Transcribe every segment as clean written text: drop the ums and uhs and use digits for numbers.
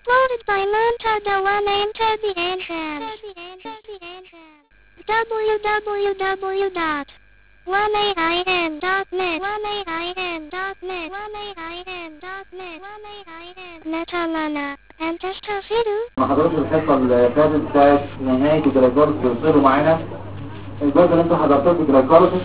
Uploaded by Montada One Enter the Entrance. www.1ain.net Netalana and Testafidu. ما حضرتش الحصه اللي فاتت بتاعت نهايه الجلايكوليس توصلوا معانا الجزء اللي انتوا حضرتوه في الجلايكوليس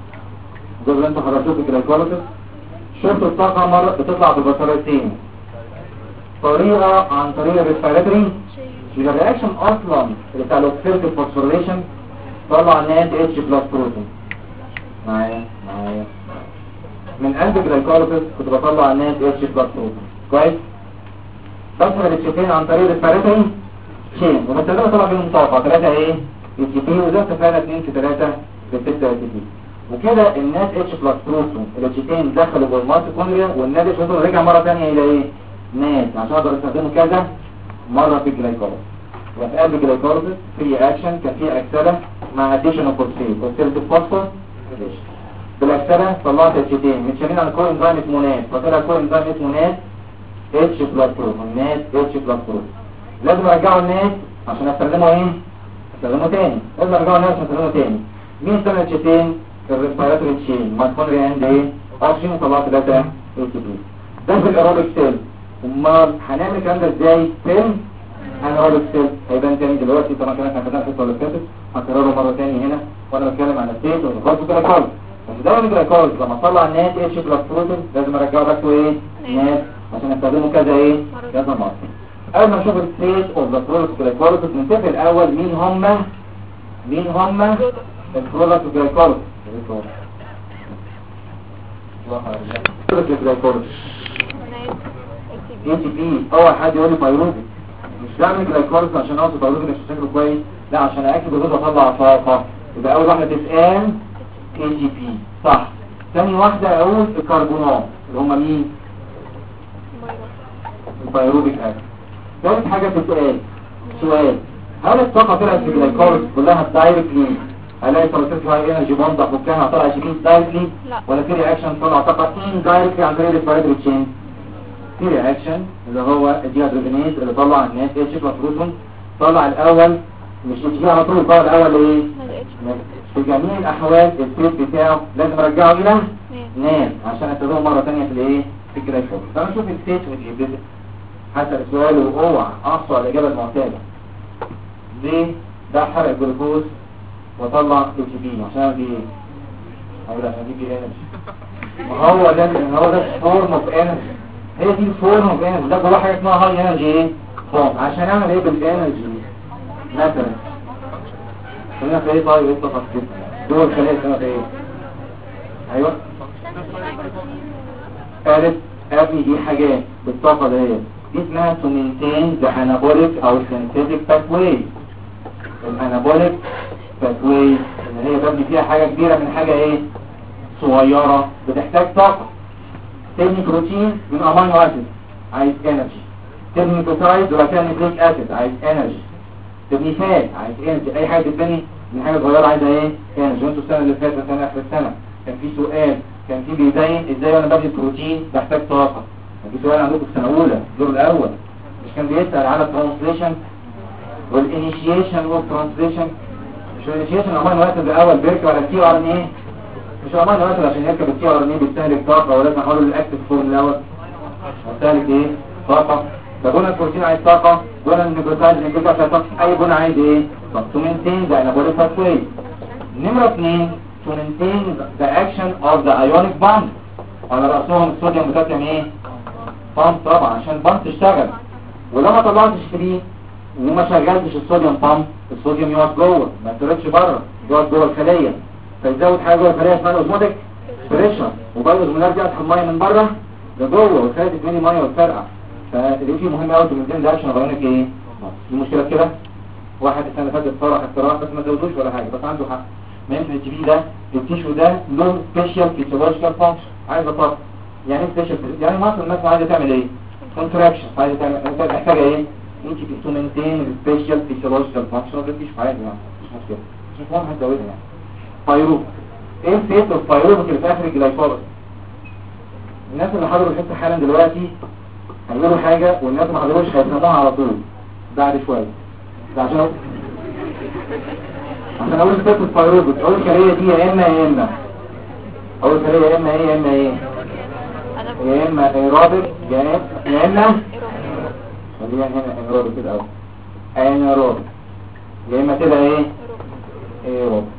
شفت الطاقه مره بتطلع بطريقتين طريقه عن طريق الريسبيراتوري يبقى الرياكشن اصلا بتاع الاوكسيديتيف فوسفوريليشن طلع نات اتش بلس بروتين معايا من قلب الجلايكوليس كنت بطلع نات اتش بلس بروتين كويس بسحب الاتشيتين عن طريق الريسبيراتوري شين ومستخدمه طلع بيهم طاقه 3 ايه اتشيتين وده استفادنا 2 في 3 ب 6 اتشيتين وكده النات اتش بلس بروتون الاتشيتين دخلوا جوه الميتوكوندريا والنات اتش بروتون رجع مره ثانيه الى ايه نات عشان اقدر استخدمه كذا مره في الجلايكوليس وفي قلب الجلايكوليس في اكشن كان في اكسده مع اديشن اوف فوسفيت فوسفور بالاكسده طلعت اتشيتين متشالين على كوين انزيم اسمه نات فطلع كوين انزيم اسمه نات اتش بلس بروتون نات اتش بلس بروتون لازم ارجعه النات عشان استخدمه ايه استخدمه تاني لازم ارجعه النات عشان استخدمه تاني مين استخدم اتشيتين الريسبيراتوري تشين ميتوكوندريا اند ايه اوكسجين وطلعت 3 اي تي بي ده في الايروبيك سيل امال هنعمل الكلام ده ازاي فين انايروبيك سيل هيبان تاني دلوقتي طبعا كمان احنا خدناه في الحصه اللي فاتت هكرره مره تاني هنا وانا بتكلم عن الستيت والجلوكوز جلايكوز بس ده الجلايكوز لما اطلع النات اتش بلس بروتين لازم ارجعه باك تو ايه نات عشان استخدمه كذا ايه كذا مره اول ما نشوف الستيت اوف ذا برودكت جلايكوز نتفق الاول مين هم البرودكت جلايكوز اي تي بي اول حد يقول لي فيروبي مش بعمل جلايكوليس عشان اوصل فيروبي مش شكله كويس لا عشان اكل الجلوكوز واطلع طاقه يبقى اول واحده تسال اي تي بي صح ثاني واحده اقول الكربونات اللي هم مين الفيروبيك اكل ثالث حاجه تسال سؤال هل الطاقه طلعت في الجلايكوليس كلها دايركتلي هلاقي تركيز هاي انرجي بوند افكها طلع 20 دايركتلي ولا في رياكشن طلع طاقه ان دايركتلي عن طريق الفيروبيك تشين في رياكشن اللي هو الديهيدروجينيز اللي طلع النات اتش بلس بروتون طلع الاول مش اتش على طول طلع الاول ايه في جميع الاحوال الستيت بتاعه لازم ارجعه الى نات عشان استخدمه مره ثانيه في الايه في الجلايكوز فانا اشوف الستيت والجبل حسب السؤال واوعى احصل على الاجابه المعتاده ليه ده حرق الجلوكوز واطلع اتش بي عشان دي ايه اقول عشان دي انرجي ما هو ده فورم اوف انرجي هي دي الفورم اوف انرجي ده جوه حاجه اسمها هاي انرجي ايه فورم عشان اعمل ايه بالانرجي مثلا هنا في ايه طيب ايه التفاصيل جوه الخلايا هنا في ايه ايوه قالت ابني دي حاجات بالطاقه دي اسمها to maintain the anabolic او synthetic pathway الانابوليك pathway اللي هي ببني فيها حاجه كبيره من حاجه ايه صغيره بتحتاج طاقه تبني بروتين من امينو اسيد عايز انرجي تبني بروتايد وكان نيوكليك اسيد عايز انرجي تبني فات عايز انرجي اي حاجه تتبني من حاجه صغيره عايزه ايه انرجي وانتوا السنه اللي فاتت مثلا اخر السنه كان في سؤال كان في بيبين ازاي وانا ببني بروتين بحتاج طاقه كان في سؤال عندكم في السنه الاولى الدور الاول مش كان بيسال على الترانسليشن والانيشيشن والترانسليشن مش الانيشيشن امينو اسيد الاول بيركب على التي ار ان ايه مش امينو اسيد عشان يركب التي ار ان ايه بيستهلك طاقه ولازم احوله للاكتيف فورم الاول بيستهلك ايه طاقه فقلنا البروتين عايز طاقه قلنا النيوكليوتايد عشان طاقه اي بنا عايز ايه طب تو مينتين ذا انابوليك باثواي نمره 2 to maintain the action of the ionic bond على رأسهم الصوديوم بوتاسيوم ايه بامب طبعا عشان البامب تشتغل ولما طلعتش فري وما شغلتش الصوديوم بامب الصوديوم يقعد جوه ما يطردش بره يقعد جوه الخليه فيزود حاجه جوه الخليه اسمها اوزموتيك بريشر وبرضه الهرمونات دي تسحب ميه من بره لجوه والخليه تتملي ميه وتفرقع فالريفي مهم قوي من ده عشان اغيرك ايه في مشكله كده واحد السنه اللي فاتت صرح اختراع بس ما زودوش ولا حاجه بس عنده حق ما يمكن التي بي ده التيشو ده له سبيشال فيسيولوجيكال فانكشن عايزه طاقه يعني ايه سبيشال يعني مثلا الناس عايزه تعمل ايه كونتراكشن عايزه تعمل محتاجه ايه انت تو مينتين سبيشال فيسيولوجيكال فانكشن ما تديش حاجه يعني مش مشكله مش مهم هتزودها يعني فيروب ايه الفيت الفيروب اللي في اخر الجلايكوليس الناس اللي حضروا الحته حالا دلوقتي هيقولوا حاجة والناس ما حضروش هيفهموها على طول بعد شوية. ده عشان اقول ست الفيروبس، اقول الخلية دي يا اما يا اما، اقول الخلية يا اما ايه يا اما ايه، يا اما ايروبيك يا اما خليها هنا ايروبيك كده اهو، انيروبيك يا اما كده ايه ايروبيك.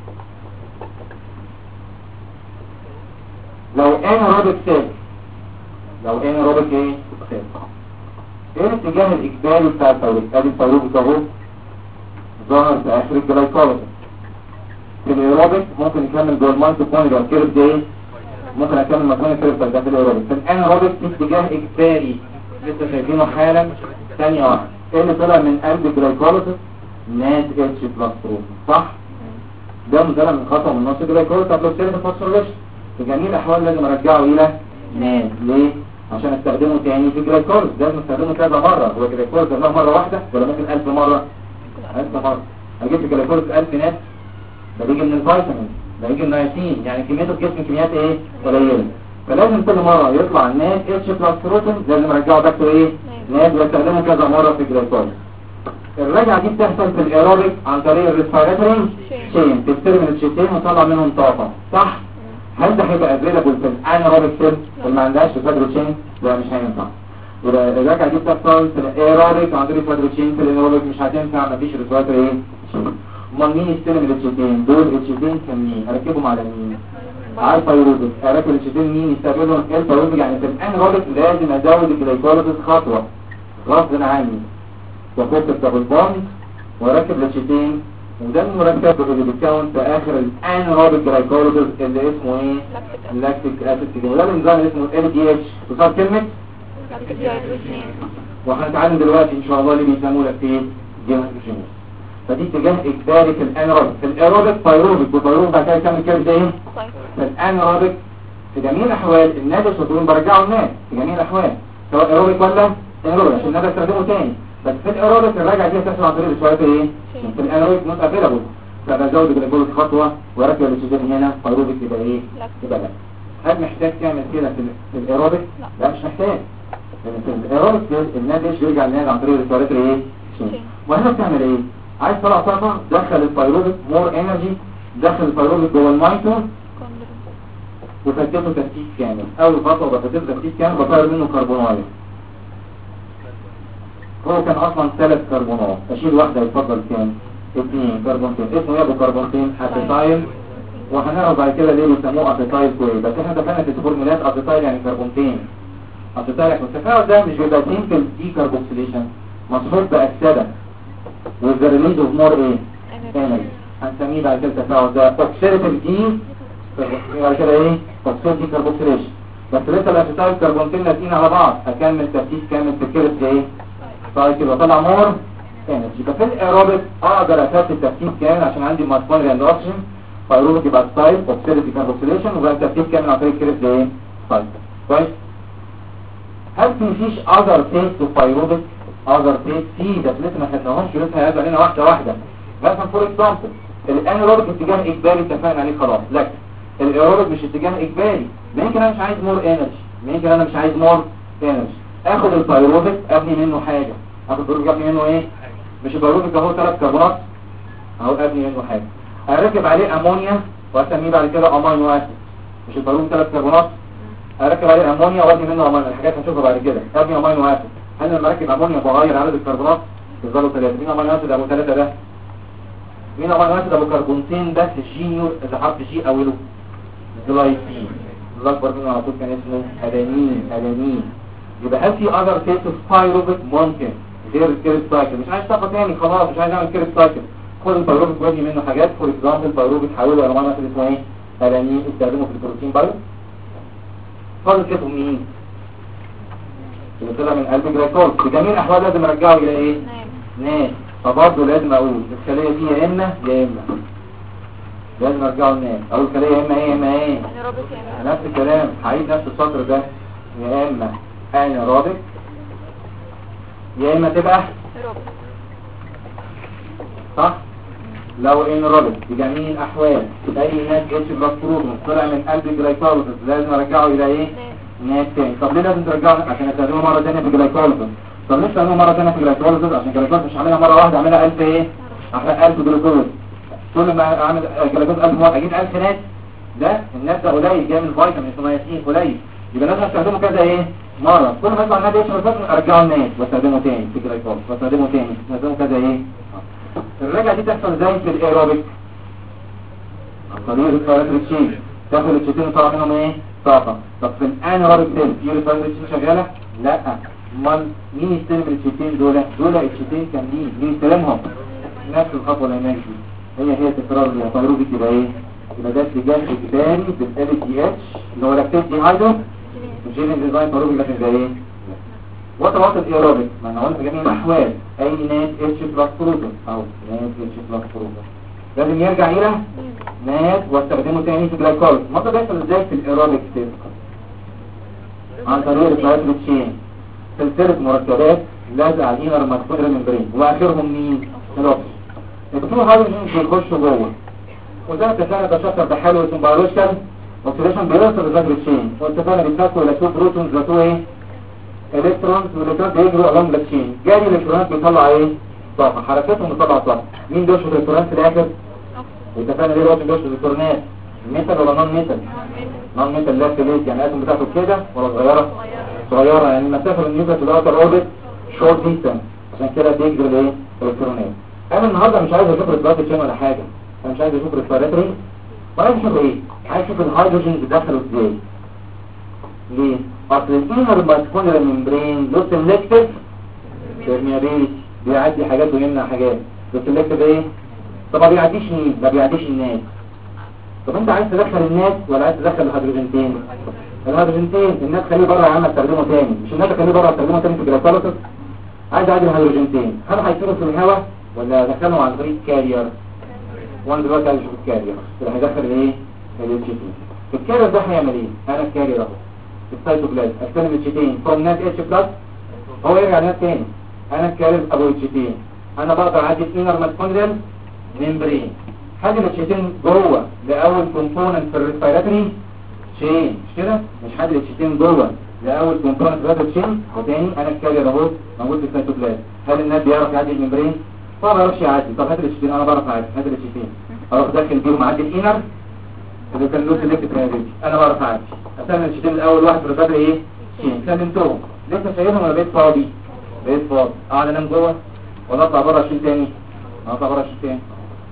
لو انيروبيك سيل، لو انيروبيك ايه سيل، ايه الاتجاه الاجباري بتاع الفيروبيك؟ ادي الفيروبيك اهو ظهر في اخر الجلايكوليسيس. في الايروبيك ممكن يكمل جوه الميتوكوندريا الكيرف ده، ممكن اكمل مكان الكيرف ده في الايروبيك. في الانيروبيك في اتجاه اجباري لسه شايفينه حالا. ثانيه واحده، ايه اللي طلع من قلب الجلايكوليسيس؟ ناد اتش بلس بروتين، صح؟ ده طلع من خطوه من نص الجلايكوليسيس قبل السيرفس فوسفوريليشن. في جميع الاحوال لازم ارجعه الى ناد. ليه؟ عشان استخدمه تاني في الجلايكوليسيس لازم استخدمه كذا مره. هو الجلايكوليسيس ده مره واحده ولا ممكن 1000 مره؟ 1000 مرة. هجيب في الجلايكوليسيس 1000 نات، ده بيجي من الفيتامين، ده بيجي من النياسين، يعني كميته في جسم كميات ايه؟ قليله. فلازم كل مره يطلع النات اتش بلس بروتين لازم ارجعه باك تو ايه؟ نات، واستخدمه كذا مره في الجلايكوليسيس. الرجعه دي بتحصل في الايروبيك عن طريق الريسبيراتوري تشين، تكسر من الشيتين وطلع منهم طاقه، صح؟ هل ده هيبقى افيلابل في الانيروبيك سيل اللي ما عندهاش ريسبيراتوري تشين؟ لا مش هينفع. يبقى الرجعه دي بتحصل في الايروبيك عن طريق الريسبيراتوري تشين، في الانيروبيك مش هتنفع، مفيش ريسبيراتوري ايه؟ امال مين يستلم الاتشيتين؟ دول اتشيتين كاملين اركبهم على مين؟ على الفيروبيك. اركب الاتشيتين مين يستقبلهم؟ الفيروبيك. يعني في الانيروبيك لازم ازود الجلايكوليسيس خطوه غصب عني، واحط الدبل بوند واركب الاتشيتين، وده المركب اللي بيتكون في اخر الانيروبيك جلايكوليسيس اللي اسمه ايه؟ اللاكتيك اسيد. وده الانزيم اللي اسمه ال دي اتش، تصار كلمه وهنتعلم دلوقتي ان شاء الله اللي بيسموه لك فيه جينوجينيس. فدي اتجاه اجباري في الانيروبيك. في الايروبيك فيروبيك، والفيروبيك بعد كده يكمل كده ايه؟ في الانيروبيك في جميع الاحوال النادي الشطرين برجعوا الناس في جميع الاحوال سواء ايروبيك ولا انيروبيك عشان النادي استخدمه تاني. بس في الايروبيك الرجعه دي بتحصل عن طريق شويه ايه؟ في الانيروبيك نوت افيلابل، فبزود الجلوكوز خطوه واركب الاكسجين هنا، فيروبيك يبقى ايه؟ يبقى لا. هل محتاج تعمل كده في الايروبيك؟ لا مش محتاج، لان في الايروبيك النادي يرجع النادي عن طريق الريسبيراتوري ايه؟ وهنا بتعمل ايه؟ عايز تطلع طاقه، دخل الفيروبيك مور انرجي، دخل الفيروبيك جوه المايتو وفتته تفتيت كامل. اول خطوه بفتته تفتيت كامل بطير منه كربونايه. هو كان اصلا 3 كربونات، اشيل واحده يتفضل كام؟ 2 كربونتين. اسمه ايه ابو كربونتين؟ اسيتايل. وهنعرف بعد كده ليه بيسموه اسيتايل كوي، بس احنا دخلنا في الفورمولات اسيتايل يعني كربونتين. اسيتايل يعني التفاعل ده مش بيبقى سيمبل دي كاربوكسيليشن، مصحوب باكسده with the release of more energy. هنسميه بعد كده التفاعل ده اوكسيديتيف دي، بعد كده ايه؟ اوكسيد دي كاربوكسيليشن. بس لسه الاسيتايل كربونتين لازقين على بعض، اكمل تركيز كامل في الكيرف ايه؟ سايكل واطلع مور انرجي. يبقى في الايروبيك اقدر اسات التركيز كامل عشان عندي مايتوكوندريا اند اوكسجين، فايروبيك يبقى ستايل اوكسيد دي كاربوكسيليشن وبقى التركيز كامل عن طريق الكيرف ايه؟ سايكل. كويس؟ هل مفيش اذر فيس تو فايروبيك؟ اذر فيس في، بس لسه ما خدناهمش ولسه هيبقى علينا واحده واحده. مثلا فور اكزامبل الانيروبيك اتجاه اجباري اتفقنا عليه خلاص، لكن الايروبيك مش اتجاه اجباري. ممكن انا مش عايز مور انرجي، ممكن انا مش عايز مور انرجي، اخد الفيروبيك ابني منه حاجه. اخد الفيروبيك ابني منه ايه؟ مش الفيروبيك اهو 3 كربونات اهو، ابني منه حاجه، اركب عليه امونيا واسميه بعد كده امينو اسيد. مش الفيروبيك 3 كربونات، اركب عليه امونيا وابني منه امينو، الحاجات هنشوفها بعد كده، ابني امينو اسيد. هل لما اركب امونيا بغير عدد الكربونات؟ يفضلوا 3. مين امينو اسيد ابو 3 ده؟ مين امينو اسيد ابو كربونتين بس الجينيور اذا حرف جي اوله جلايسين، الاكبر منه على طول كان اسمه الانين. يبقى هل في اذر كيس اوف فايروبيك؟ ممكن غير الكيرب سايكل. مش عايز طاقه تاني خلاص، مش عايز اعمل كيرب سايكل، خد الفايروبيك وابني منه حاجات. فور اكزامبل الفايروبيك حوله الى امينو اسيد اسمه ايه؟ الانين، استخدمه في البروتين بايو. فاضل كيس مين؟ اللي طلع من قلب جلايكول. في جميع الاحوال لازم ارجعه الى ايه؟ ناس. فبرضه لازم اقول الخليه دي يا اما لازم ارجعه للناس. اقول الخليه يا اما ايه؟ نفس الكلام، هعيد نفس السطر ده، يا اما انيروبيك يا اما تبقى صح. لو انيروبيك في جميع الاحوال اي ناس اتش بلس بروتين طلع من قلب جلايكوليسيس لازم ارجعه الى ايه؟ نات تاني. طب ليه لازم ترجعه؟ عشان استخدمه مره ثانيه في الجلايكوليسيس. طب ليه استخدمه مره ثانيه في الجلايكوليسيس؟ عشان الجلايكوليسيس مش عاملها مره واحده، عاملها 1000 ايه؟ احرق 1000 جلوكوز. كل ما اعمل جلوكوز 1000 مره اجيب 1000 نات. ده النات ده قليل، جاي من فيتامين ثيامين قليل، يبقى لازم استخدمه كذا ايه؟ مره. كل ما يطلع النات يشرب الفيتامين ارجعه النات واستخدمه تاني في الجلايكوليسيس واستخدمه تاني واستخدمه كذا ايه؟ الرجعه دي تحصل ازاي في الايروبيك؟ عن طريق الريسبيراتوري تشين. تاخد الشيتين وطلع منهم ايه؟ طاقه. طب في الانيروبيك سيل في ريسبيراتوري تشين شغاله؟ لا. امال مين يستلم الشيتين دول؟ الشيتين كاملين، مين يستلمهم؟ نفس الخطوه اللي هناك دي هي تكرار البيروفيك. يبقى ايه؟ يبقى ده اتجاه اجباري بالال دي اتش اللي هو لاكتيت دي هايدرو الجين ديزاين بيروفيك. لكن زي ايه؟ وطبعا الايروبيك ما انا قلت في جميع الاحوال اي نات اتش بلس بروتون او نات اتش بلس بروتون لازم يرجع الى نات واستخدمه تاني في جلايكوليز. ما ده بيحصل ازاي في الايروبيك سيل؟ عن طريق البيروفيك تشين. سلسله مركبات لازقه على الانر ماسكولار ممبرين واخرهم مين؟ الاوكسجين. الدكتور هيدروجين بيخشوا جوه وده اتفقنا تشكر بحاله اسمه بيولوجيكال اوكسيديشن بيوصل للفايبر تشين. واتفقنا بيتنقلوا الى تو بروتونز وتو ايه؟ الكترونز. والالكترونز بيجروا along the chain. جاري الالكترونات بيطلع ايه؟ طاقه. حركتهم بتطلع طاقه. مين دوش الالكترونات في الاخر؟ واتفقنا ليه الوقت دوش الالكترونات؟ ميتال ولا نون ميتال؟ نون ميتال لا كبير، يعني الاتوم بتاعته كده ولا صغيره؟ صغيره. يعني المسافه من النيوكليس للاوتر اوربت شورت ديستانس، عشان كده بيجري الايه؟ الالكترونات. انا النهارده مش عايز اشوف الفايبر تشين ولا حاجه، انا مش عايز اشوف الريسبيراتوري ولا عايز اشوف ايه؟ عايز اشوف الهيدروجين بيدخلوا ازاي. ليه؟ اصل الانر ماسكولار ممبرين له سيلكتيف بيرميابيليتي، بيعدي حاجات ويمنع حاجات. له سيلكتيف ايه؟ طب ما بيعديش مين؟ ما بيعديش الناس. طب انت عايز تدخل الناس ولا عايز تدخل الهيدروجينتين؟ الهيدروجينتين الناس خليه بره يا عم استخدمه تاني، مش الناس خليه بره استخدمه تاني في الجلايكوليسيس. عايز اعدي الهيدروجينتين، هل هيطيروا في الهواء ولا ادخلهم عن طريق كارير؟ وانا دلوقتي عايز اشوف الكارير اللي هيدخل ايه؟ الاتش تي. الكارير ده هيعمل ايه؟ انا الكارير اهو السيتوبلازم استلم الشيتين فروم نات اتش بلس، هو يرجع نات تاني. انا الكارير ابو الشيتين، انا بقدر اعدي الانر ماسكولار ممبرين. حاجه الشيتين جوه لاول كومبوننت في الريسبيراتوري تشين، مش كده؟ مش حاجه الشيتين جوه لاول كومبوننت في الريسبيراتوري تشين. وتاني انا الكارير اهو موجود في السيتوبلازم. هل النات بيعرف يعدي الممبرين؟ ما بعرفش يعدي. طب هات الشيتين، انا بعرف اعدي. هات الشيتين اروح داخل بيهم اعدي الانر اللي كان له سيلكتيف ريابيلتي، انا بعرف اعدي. استنى الشيتين الاول واحد في الريسبيراتوري ايه؟ تشين. سلمتهم لسه شايلهم ولا بقيت فاضي؟ بقيت فاضي. اقعد انام جوه ولا اطلع بره اشيل تاني؟ اطلع بره اشيل تاني.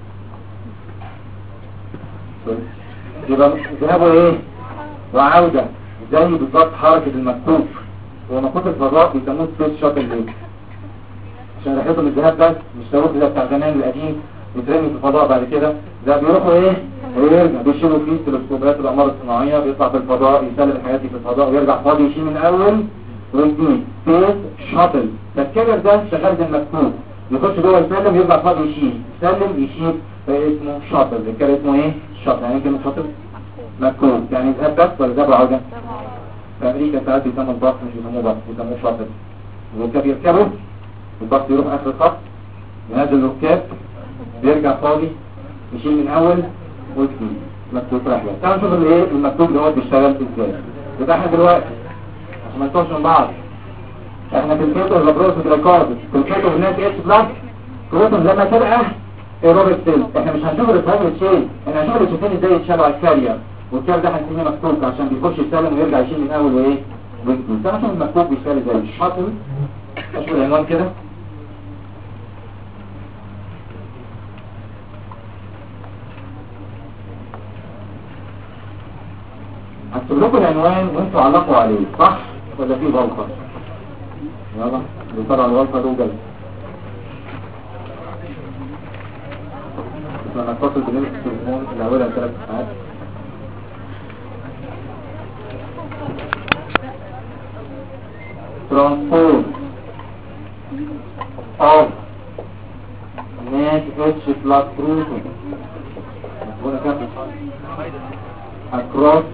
يبقى ذهابه ايه؟ وعودة زي بالظبط حركة المكوك. هو مكوك الفضاء بيسموه سبيس شاتل ليه؟ عشان رحلتهم الذهاب بس، مش تروح زي بتاع زمان القديم يترمي في الفضاء بعد كده. ده بيروحوا ايه؟ ويرجع بيشيلوا فيه تلسكوبات الأقمار الصناعية، بيطلع في الفضاء يسلم الحاجات دي في الفضاء ويرجع فاضي يشيل من أول ويجديد. سبيس شاتل. فالكامير ده شغال زي المكوك، يخش جوه يسلم يرجع فاضي يشيل، يسلم يشيل. اسمه شاطر. الكلام اسمه ايه؟ شاطر. يعني كلمة شاطر مكتوب يعني ذهب بس ولا ذهب وعودة؟ في امريكا ساعات بيسموا الباص مش بيسموه باص، بيسموه شاطر. الركاب يركبوا، الباص يروح اخر الخط، ينزل الركاب، بيرجع فاضي، يشيل من اول ويجديد. مكتوب رحلة. تعالوا نشوف الايه المكتوب اللي هو بيشتغل ازاي. يبقى احنا دلوقتي عشان ما نتوهش من بعض، احنا في الكيتو اللابروس جلايكوليسيس، في الكيتو هناك اتش بلس بروتون لما تبقى ايروبيك سيل. احنا مش هنشوف الريسبيراتوري تشين، احنا هنشوف الشيتين ازاي يتشالوا على الكارير. والكارير ده هنسميه مكتوب عشان بيخش يسلم ويرجع يشيل من اول وايه ويجديد. تعالوا نشوف المكتوب بيشتغل ازاي. الشاطر اشوف العنوان كده. هكتب لكم العنوان وانتوا علقوا عليه، صح ولا في غلطه؟ يلا اللي طلع الغلطه له جلد. لما اتصل بنمسك التليفون اللي اولها 3 ساعات ترانسبورت اوف نات اتش بلس بروتون وانا كاتب across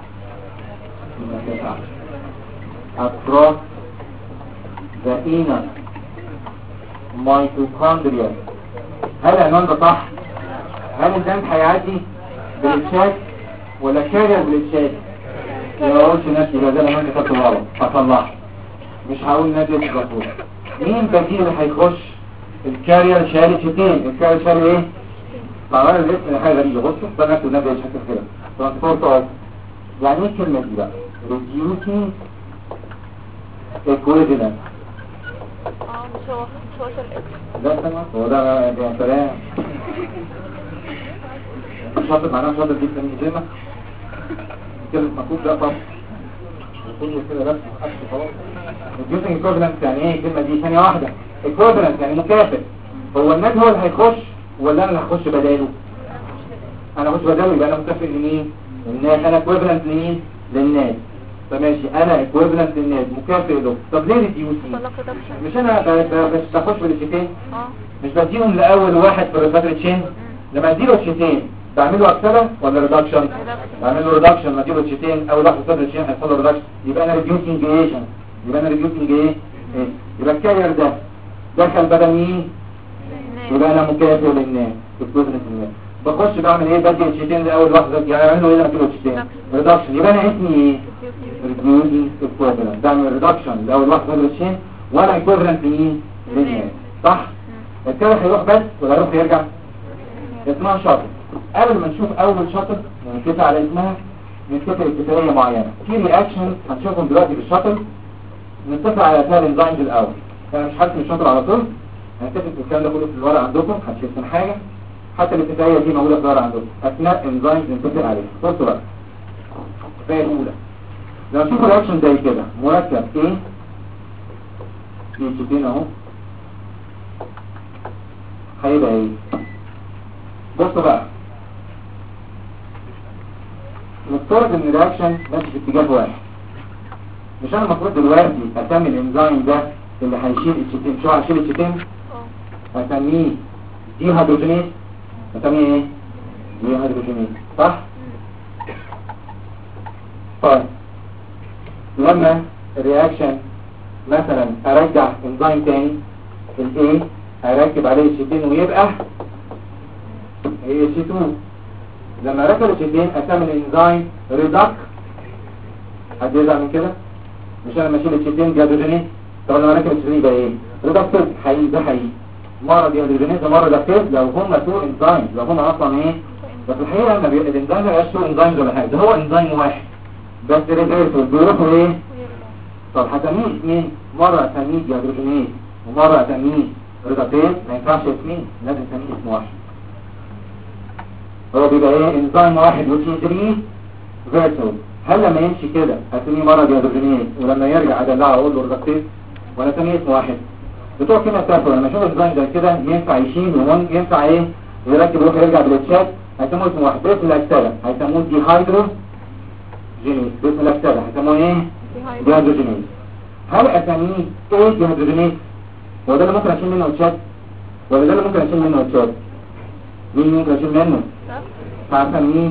the inner mitochondria. هل العنوان ده صح؟ هل الدم هيعدي بالتشات ولا كارير بالتشات؟ ما اقولش نفسي ده لما انت خدت غلط هطلعها، مش هقول نادي الزفور. مين بديل اللي هيخش؟ الكارير شاري شتين. الكارير شاري ايه؟ طبعا الاسم حاجه غريبه. بصوا ده نكتب نادي شكل كده ترانسبورت اوف. يعني ايه الكلمه دي بقى؟ reducing equivalent. مش هو لا سمع هو ده كلام شاطر. معناه شاطر جدا زي ما كلمه مكتوب ده طب كله كده بس محدش خلاص. reducing equivalent يعني ايه الكلمه دي؟ ثانيه واحده. equivalent يعني مكافئ. هو الناس هو اللي هيخش ولا انا اللي هخش بداله؟ انا هخش بداله يبقى انا مكافئ لمين؟ للناس. انا equivalent لمين؟ للناس. فماشي انا equivalent للناس مكافئ له. طب ليه reducing؟ مش انا بخش بالشيتين؟ مش بديهم لاول واحد في الريفاتري تشين. لما اديله الشيتين بعمله اكسله ولا ريدكشن؟ بعمله ريدكشن. لما اديله الشيتين اول واحد في الريفاتري تشين هيحصل له ريدكشن. يبقى انا ريديوسنج ايه؟ يبقى انا ريديوسنج ايه؟ يبقى الكارير ده دخل بدل مين؟ يبقى انا مكافئ للناس equivalent للناس. بخش بعمل ايه؟ بدي الشيتين لاول واحد يعني اعمل له ايه لما اديله الشيتين؟ ريدكشن. يبقى انا اسمي ايه؟ reducing equivalent. بعمل ريدكشن لاول واحد في الريفاتري تشين وانا equivalent لمين؟ للناس. صح؟ الكارير هيروح بس ولا هيروح يرجع؟ اسمها شاطر. قبل ما نشوف اول شاطر نتفق على اسمها، نتفق اتفاقيه معينه في رياكشن هنشوفهم دلوقتي بالشاطر. نتفق على اسماء الانزيمز الاول. انا مش حاسس الشاطر على طول. هنتفق الكلام ده كله في الورق عندكم، محدش يفهم حاجه. حتى الاتفاقيه دي موجوده في الورق عندكم. اسماء انزيمز نتفق عليها. بصوا بقى الاتفاقيه الاولى لو نشوف رياكشن زي كده مركب ايه يجيبين اهو هيبقى ايه؟ بصوا بقى نفترض ان الرياكشن ماشي في اتجاه واحد. مش انا المفروض دلوقتي اسمي الانزيم ده اللي هيشيل الشيتين؟ شو هيشيل الشيتين؟ اسميه دي هيدروجينيز. اسميه ايه؟ دي هيدروجينيز. صح؟ طيب لما الرياكشن مثلا ارجع انزيم تاني الايه هركب عليه الشيتين ويبقى AH2. لما ركب الشيتين اسمي الانزيم ريدك. حد يزعل من كده؟ مش انا لما اشيل الشيتين ديهيدروجينيز. طب لما ركب الشيتين يبقى ايه؟ ريدكتيز. حقيقي ده حقيقي. مره ديهيدروجينيز ومره ريدكتيز لو هما تو انزيمز. لو هما اصلا ايه؟ بس الحقيقه لما الانزيم ما يبقاش تو انزيمز ولا حاجه. ده هو انزيم واحد بس ريفيرسل بيروحوا ايه؟ طب هسميه اسمين. مره اسميه ديهيدروجينيز ومره اسميه ريدكتيز. ما ينفعش اسمين، لازم اسميه اسم واحد. هو بيبقى ايه؟ انزيم واحد وتي 3 فيرسل. هل لما يمشي كده اسميه مره ديهيدروجينيز ولما يرجع ادلعه اقول له ريدكتيز ولا اسميه اسم واحد؟ بتوع كده تاكل لما اشوف انزيم زي كده ينفع يشيل وينفع ايه؟ يركب يروح يرجع بالتشات هيسموه اسم واحد. باسم الاكسده هيسموه دي هيدروجينيز. باسم الاكسده هيسموه ايه؟ ديهيدروجينيز. هل اسميه ايه ديهيدروجينيز؟ هو ده اللي ممكن اشيل منه تشات ولا ده اللي ممكن اشيل منه تشات؟ مين ممكن اشيل منه؟ هسميه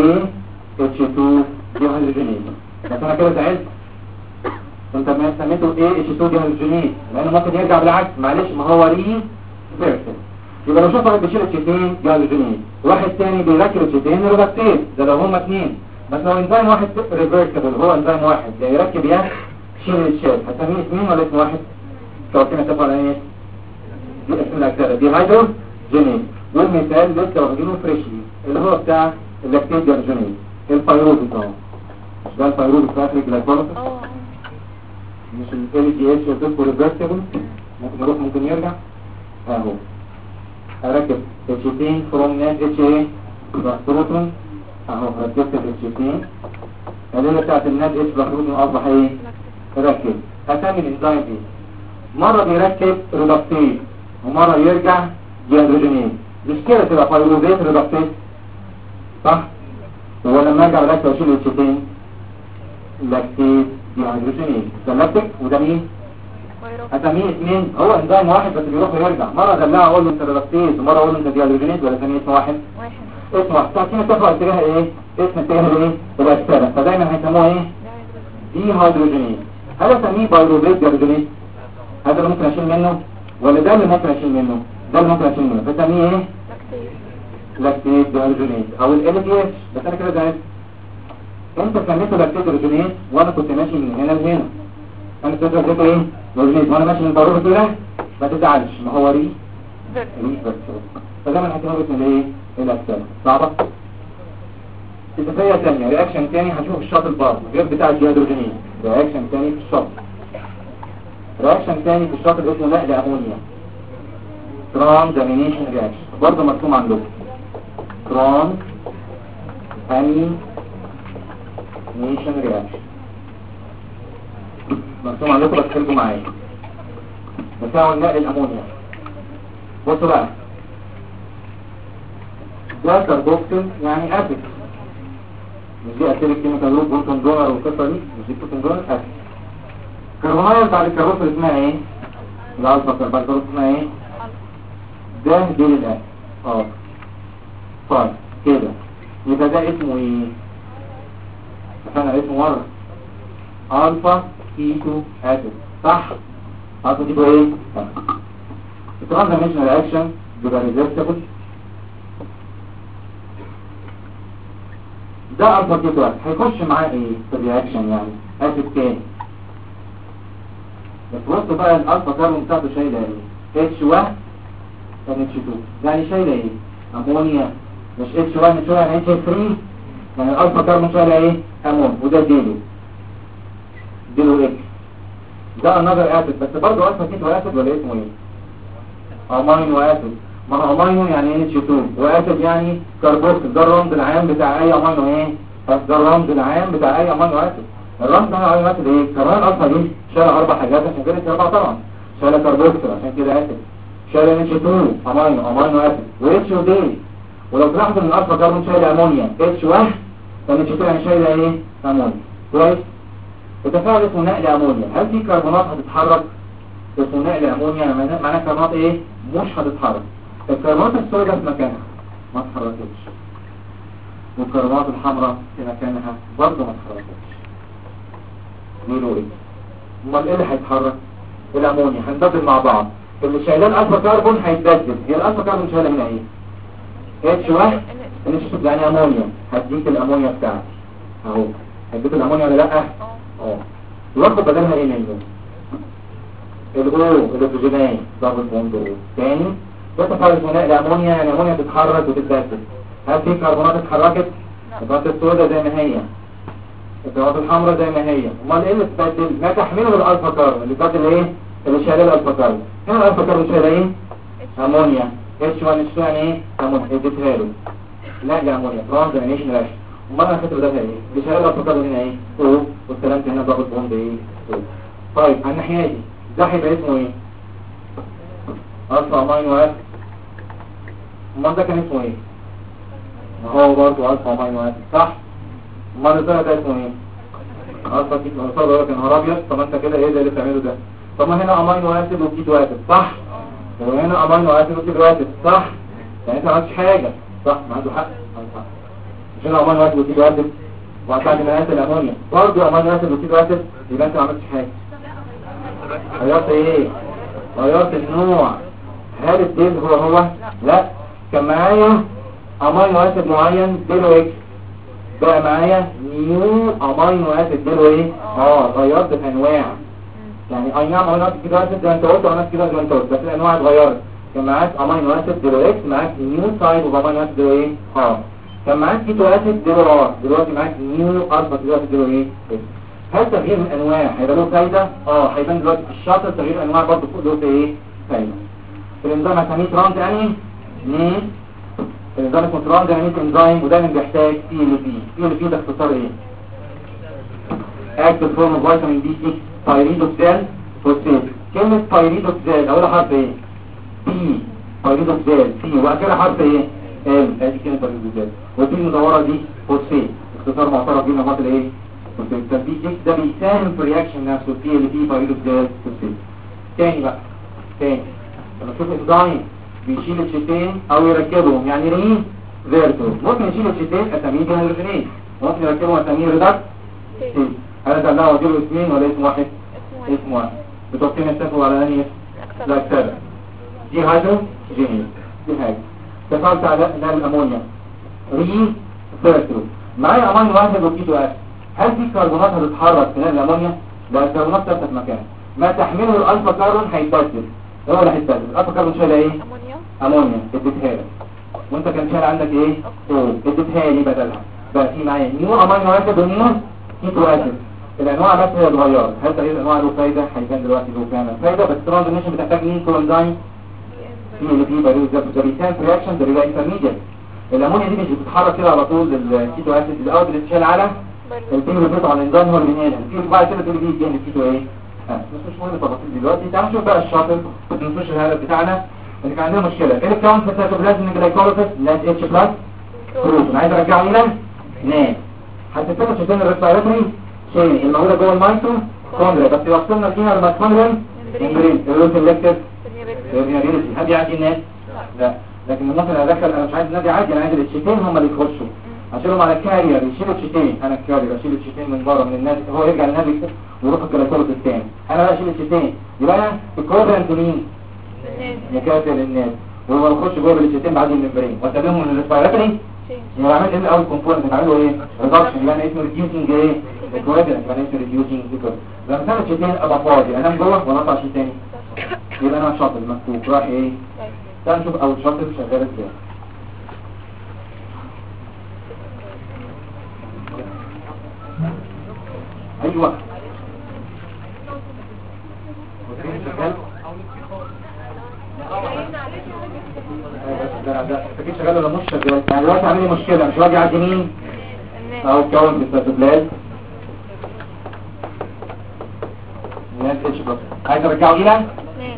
AH2 ديهيدروجينيز. بس انا كده زعلت. انت ما سميته AH2 ديهيدروجينيز لانه ممكن يرجع بالعكس. معلش ما هو ريفيرسل. يبقى لو شوف واحد بيشيل الشيتين ديهيدروجينيز واحد تاني بيركب الشيتين ريدكتيز. ده لو هما اثنين. بس لو انزيم واحد ريفيرسبل هو انزيم واحد يا يركب يا شيل الشيت هسميه اسمين ولا اسم واحد؟ توقينا اتفق على ايه؟ دي اسم الاجزاء ديهيدروجينيز. والمثال لسه واخدينه فريشلي اللي هو بتاع اللاكتيت ديهيدروجينيز الفيروبيك اهو. مش ده الفيروبيك بتاع الجلايكوليس؟ مش LDH والدكتور ريفيرسبل ممكن يروح ممكن يرجع اهو. اركب الشيتين فروم نات اتش ايه بروتون اهو. ركبت الشيتين الليله بتاعت النات اتش بروتون اصبح ايه؟ ركب. هسمي الانزيم ايه؟ مره بيركب ريدكتيز ومره يرجع ديهيدروجينيز. مش كده تبقى فيروزيت ريدكتيز صح؟ هو لما ارجع اركب اشيل الشيتين لاكتيز ديهيدروجينيز. ده لاكتيك وده مين؟ اسميه اسمين. هو انزيم واحد بس بيروح ويرجع. مره ادلعه اقول له انت ريدكتيز ومره اقول له انت ديهيدروجينيز ولا اسميه اسم واحد؟ اسم واحد. تعطينا تفرق اتجاه ايه؟ اسم اتجاه الايه؟ الاكسده. فدايما هيسموه ايه؟ ديهيدروجينيز. هل اسميه بايروفيت ديهيدروجينيز؟ هذا اللي ممكن اشيل منه ولا ده اللي ممكن اشيل منه؟ ده اللي ممكن اشيل منه. فسميه ايه؟ لاكتيز ديهيدروجينيز او ال LDH. بس انا كده زعلت. انت سميته لاكتيت هيدروجينيز وانا كنت ماشي من هنا لهنا. انا كنت لاكتيت ايه هيدروجينيز وانا ماشي من ضرورة كده، ما تزعلش، ما هو ري بس. فده من اعتبار اسمه الايه الاكتال. صعبة. اتفاقية تانية، رياكشن تاني هنشوف الشاطئ برضه غير بتاع الديهيدروجينيز. رياكشن تاني في الشاطئ، رياكشن تاني في الشاطئ اسمه نقل امونيا، ترانزامينيشن رياكشن، برضه مرسوم عندكم ترانزامينيشن رياكشن مرسوم عندكم، بس خليكم معايا. تفاعل نقل الامونيا. بصوا بقى، ده كاربوكسيل يعني اسيد، مش دي اسيد كيميكال جروب بروتون دونر والقصه دي، مش دي بروتون دونر اسيد. كربونايل بعد الكربوكسيل اسمها ايه؟ الالفا بعد الكربوكسيل اسمها ايه؟ ده دي الاسيد. طيب كده يبقى ده اسمه ايه؟ اتفقنا اسمه مره الفا كيتو اسيد، صح؟ الفا كيتو ايه؟ صح. الترانزاميشن رياكشن بيبقى ريزيستبل. ده الفا كيتو اسيد هيخش معاه ايه في الرياكشن؟ يعني اسيد تاني، بس بصوا بقى الالفا كاربون بتاعته شايله ايه؟ اتش 1 اتش 2، يعني شايله ايه؟ امونيا. مش اتش 1 اتش 1 يعني اتش 3، يعني الالفا كاربون شايله ايه؟ امون. وده ديلو اكس. ده انذر اسيد، بس برضه الفا كيتو اسيد ولا اسمه ايه؟ امينو اسيد. ما هو امينو يعني اتش 2 واسيد يعني كربوكسيل. ده الرمز العام بتاع اي امينو ايه؟ بس ده الرمز العام بتاع اي امينو اسيد. الرمز بتاع اي امينو اسيد ايه؟ كمان الفا دي شايله اربع حاجات عشان كده 4 طبعا. شايله كربوكسيل عشان كده اسيد، شايله اتش 2 امينو اسيد، واتش ودي. ولو تلاحظوا ان الالفا كاربون شايله امونيا اتش 1، فاتش 2 يعني شايله ايه؟ امونيا. كويس. التفاعل اسمه نقل امونيا. هل في كربونات هتتحرك؟ اسمه نقل امونيا، معناها كربونات ايه؟ مش هتتحرك. الكربونات السوداء في مكانها ما اتحركتش، والكربونات الحمراء في مكانها برضه ما اتحركتش. نقولوا ايه؟ امال ايه اللي هيتحرك؟ الامونيا. هنبدل مع بعض. اللي شايلاه الالفا كاربون هيتبدل. هي الالفا كاربون شايله هنا ايه؟ اتش 1 يعني امونيا. هديك الامونيا بتاعتي اهو. هديك الامونيا ولا لا؟ واخد بدلها ايه منه؟ الاكسجينات دبل بوند او. تاني ده تفاعل اسمه نقل امونيا، يعني امونيا تتحرك وتتبدل. هل في كربونات اتحركت؟ الكربونات السوداء زي ما هي، الكربونات الحمراء زي ما هي. امال ايه اللي اتبدل؟ ما تحمله الالفا كاربون. اللي اتبدل ايه؟ اللي شايله الالفا كاربون. هنا الالفا كاربون شايله ايه؟ امونيا اتش 1 اتش 2 يعني ايه؟ امونيا. اديتها له نقل امونيا ترانزامينيشن رياكشن. امال انا خدت بدلها ايه؟ اللي شايله الالفا كاربون هنا ايه؟ او، واستلمت هنا دبل بوند ايه؟ او. طيب على الناحيه دي ده هيبقى اسمه ايه؟ الفا امينو اسيد. امال ده كان اسمه ايه؟ ما هو برضه الفا امينو اسيد، صح؟ امال ده اسمه ايه؟ الفا كيتو. انا صار كان نهار ابيض. طب انت كده ايه اللي بتعمله ده؟ طب ما هنا امينو اسيد وكيتو اسيد، صح؟ وهنا امينو اسيد وكيتو اسيد، صح؟ يعني انت ما عملتش حاجه، صح؟ ما عنده حق. مش هنا امينو اسيد وكيتو اسيد وبعد ما نقلت الامونيا برضه امينو اسيد وكيتو اسيد، يبقى انت ما عملتش حاجه. غيرت ايه؟ غيرت النوع. هل الديل هو؟ لا. كان معايا امينو اسيد معين ديلو اكس، بقى معايا نيو امينو اسيد ديلو ايه؟ غيرت الانواع. يعني اي نعم امينو اسيد كده اسيد زي ما انت قلت، وانا كده زي ما انت قلت، بس الانواع اتغيرت. كان معاك امينو اسيد ديلو اكس، معاك نيو سايد وامينو اسيد ديلو ايه؟ كان معاك كيتو اسيد ديلو ار، دلوقتي معاك نيو الفا كيتو اسيد ديلو ايه؟ هل تغيير الانواع هيبقى له فايده؟ هيبان دلوقتي في الشاطر تغيير الانواع برضه له ايه؟ فايده. في الانزيم هسميه ترانز يعني الانزيم اسمه ترانز يعني انزيم، ودايما بيحتاج بي ال بي. ده اختصار ايه؟ اكتف فورم اوف فيتامين بي 6 بايريدوكسال فوسفات. كلمه بايريدوكسال اولها حرف ايه؟ بي. بايريدوكسال بي واخرها حرف ايه؟ ال. ادي كلمه بايريدوكسال. والبي المدوره دي فوسفات، اختصار معترف بيه نمط الايه؟ فوسفات. بي 6 ده بيساهم في الرياكشن نفسه بي ال بي بايريدوكسال فوسفات. تاني بقى تاني لما تشوف انزيم بيشيل الشيتين او يركبهم، يعني ري فيرتو. ممكن يشيل الشيتين اساميه ديهيدروجينيز، ممكن يركبهم اساميه ريدكت. هل ده له وجه اسمين ولا اسم واحد؟ اسم واحد. بتوع كلمه اتفقوا على انهي؟ لا كده دي هيدروجينيز. دي حاجه تفاعلت على الامونيا ري فيرتو. معايا امينو اسيد وكيتو اسيد. هل في كربونات هتتحرك في الامونيا؟ لا، الكربونات ثابته في مكانها. ما تحمله الالفا كربون هيتبدل، هو اللي هيتبدل. الالفا كربون شايله ايه؟ امونيا. امونيا اديتها لك، وانت كان شايل عندك ايه؟ اديتها لي بدلها. بقى في معايا نيو امينو اسيد ونيو كيتو اسيد. الانواع بس هي اتغيرت. هل تغيير الانواع له فايده؟ هيبان دلوقتي له فعلا فايده، بس الترانزميشن بتحتاج مين؟ كولونزايم في اللي فيه باريوز ده بيسان رياكشن ده بيبقى انترميديت. الامونيا دي مش بتتحرك كده على طول للكيتو اسيد، الاول بتتشال على البين اللي بيطلع على الانزيم هو اللي بينقلها. في بعد كده تقول لي الكيتو ايه؟ مش مهم التفاصيل دلوقتي. تعالوا نشوف بقى الشاطر، ما تنسوش الهدف بتاعنا اللي كان عندنا مشكله. ايه الكاونت في السيتوبلازم جلايكوليسيس؟ لاس اتش بلس بروتين. عايز ارجعه الى نام. هتفتكر شايفين الريسبيراتوري شين الموجوده جوه الميتوكوندريا، بس وصلنا فيها الميتوكوندريا ممبرين الروتين فيريابيليتي. هل يعدي الناس؟ لا. لكن ممكن ادخل، انا مش عايز نادي عادي، انا عايز التشيتين هم اللي يخشوا، اشيلهم على الكارير يشيلوا التشيتين. انا الكارير اشيل التشيتين من بره من الناس، هو يرجع للنادي ويروح الجلايكوليسيس الثاني. انا بقى اشيل التشيتين، يبقى انا الكوفرنت مين؟ مكافئ للناس، وهو يخش جوه التشيتين بعد الممبرين واسلمهم للريسبيراتوري. يبقى عملت ايه الاول كومبوننت؟ بعمله ايه؟ ريدكشن. يبقى انا اسمه ريديوسنج ايه؟ الكوفرنت. يبقى انا اسمه ريديوسنج الكوفرنت. لما تعمل تشيتين ابقى فاضي، انام جوه ولا اطلع شيء ثاني؟ يبقى انا شاطر مكتوب راح ايه؟ تعال نشوف اول شاطر شغال ازاي. ايوه شغال. ده فاكر شغال ولا مش شغال؟ يعني دلوقتي عامل لي مشكله، مش راضي يعدي مين؟ او كون في السيتوبلازم الناس اتش بلس. عايز ارجعه الى نعم.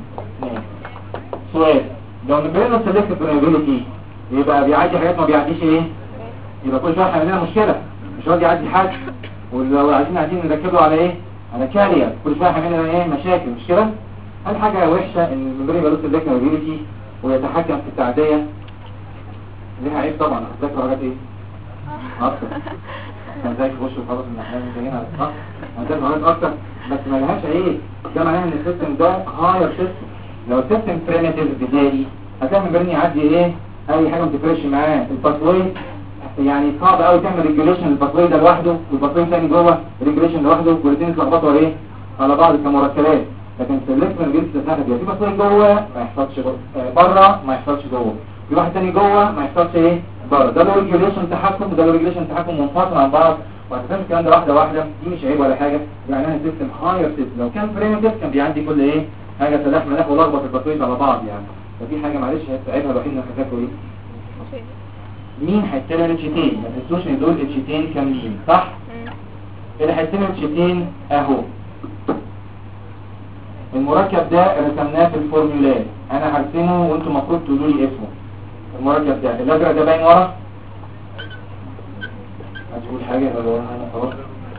سؤال، لو نبرينا سيلكت بريابيليتي يبقى بيعدي حاجات ما بيعديش ايه؟ يبقى كل شويه هيعمل لنا مشكله، مش راضي يعدي حاجه. ولو عايزين نركبه على ايه؟ على كارير، كل شويه هيعمل لنا ايه؟ مشاكل، مش كده؟ هل حاجه وحشه ان الممبرين يبقى له سيلكت بريابيليتي ويتحكم في التعديه؟ ليها عيب طبعا. هتذاكروا حاجات ايه؟ اكتر كان زي خش وخلاص ان احنا جايين على الصح. هنذاكر حاجات اكتر بس ما لهاش عيب. ده معناه ان السيستم ده هاير سيستم. لو السيستم بريميتيف بدائي هتلاقي الممبرين يعدي ايه؟ اي حاجه ما تفرقش معاه. الباسوي يعني صعب قوي تعمل ريجوليشن الباسوي ده لوحده والباسوي الثاني جوه ريجوليشن لوحده، والاثنين يتلخبطوا ايه؟ على بعض كمركبات. لكن السلكت من جنس السهل دي في باسوي جوه ما يحصلش بره، ما يحصلش جوه. في واحد ثاني جوه ما يحصلش ايه؟ بره. ده له ريجوليشن تحكم وده له ريجوليشن تحكم منفصل عن بعض، وهتفهم الكلام ده واحده واحده. دي مش عيب ولا حاجه، يعني انا سيستم هاير سيستم. لو كان بريميتيف كان بيعدي كل ايه؟ حاجه تلاح ملاح ولخبط الباسويز على بعض يعني. فدي حاجه معلش عيبها الوحيد انك هتاكل ايه؟ مين هيستلم الاتشيتين؟ ما تنسوش ان دول اتشيتين كاملين صح؟ اللي هيستلم الاتشيتين اهو. المركب ده رسمناه في الفورمولات، انا هرسمه وانتم المفروض تقولوا لي اسمه. المركب ده الازرق ده باين ورا؟ هتقول حاجه يبقى ورا هنا خلاص.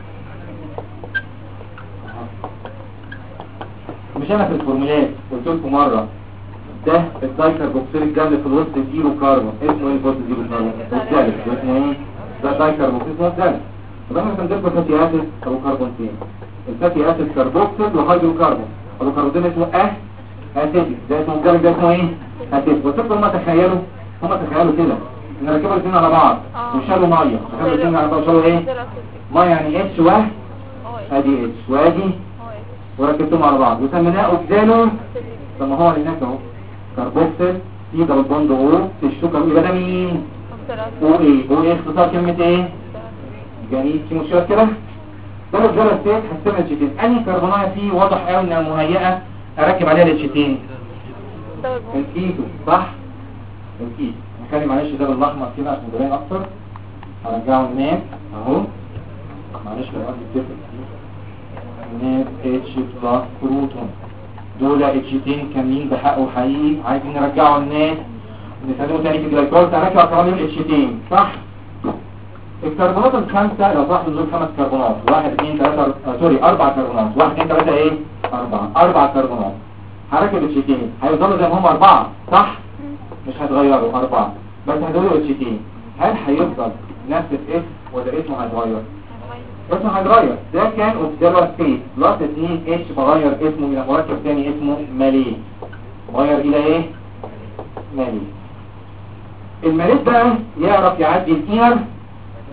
مش انا في الفورمولات قلت لكم مره ده الدايكربوكسيليك جامد في الوسط زيرو كاربون. اسمه ايه الوسط زيرو كاربون؟ الثالث. اسمه ايه؟ ده دايكربوكسيل اسمه الثالث. طبعا احنا بندرس فاتي اسيد او كربونتين. الفاتي اسيد كربوكسيل وهيدرو كاربون. الكربونتين اسمه اسيتيك. ده اسمه الجامد، ده اسمه ايه؟ اسيتيك. وتفضل هم تخيلوا كده ان ركبوا الاثنين على بعض وشالوا ميه. ركبوا الاثنين على بعض وشالوا ايه؟ ميه. يعني اتش ادي اتش وادي وركبتهم على بعض وسميناه اوكزالو. طب ما هو اللي هناك اهو كربوكسيل في دبل بوند او تشتكى. يبقى ده مين؟ او ايه اختصار كلمه ايه؟ جميل. في مشكله كده؟ ده الجلد ستيت هستعمل الشيتين. انهي كربونايه فيه واضح قوي انها مهيئه اركب عليها الشيتين؟ الكيتو صح؟ الكيتو. نخلي معلش ده بالاحمر كده عشان يبين اكتر. هرجعه هناك اهو. معلش لو عندي الدفء هناك اتش بلس بروتون. دول اتشيتين كاملين بحقه حقيقي. عايزين نرجعه الناس نستخدمه تاني في الجلايكول. تركب كمان الاتشيتين صح؟ الكربونات الخمسة لو تلاحظوا دول 5 كربونات. 1 2 3 4 كربونات. 1 2 3 ايه؟ 4 كربونات. هركب الاتشيتين هيفضلوا زي ما هم 4 صح؟ مش هيتغيروا 4 بس هدول اتشيتين. هل هيفضل نفس الاسم ولا اسمه هيتغير؟ اسمه هيتغير. ده كان اوبزيرفر سبيس بلس 2 اتش بغير اسمه الى مركب ثاني اسمه ماليه. غير الى ايه؟ ماليه. الماليه بقى يعرف يعدي الانر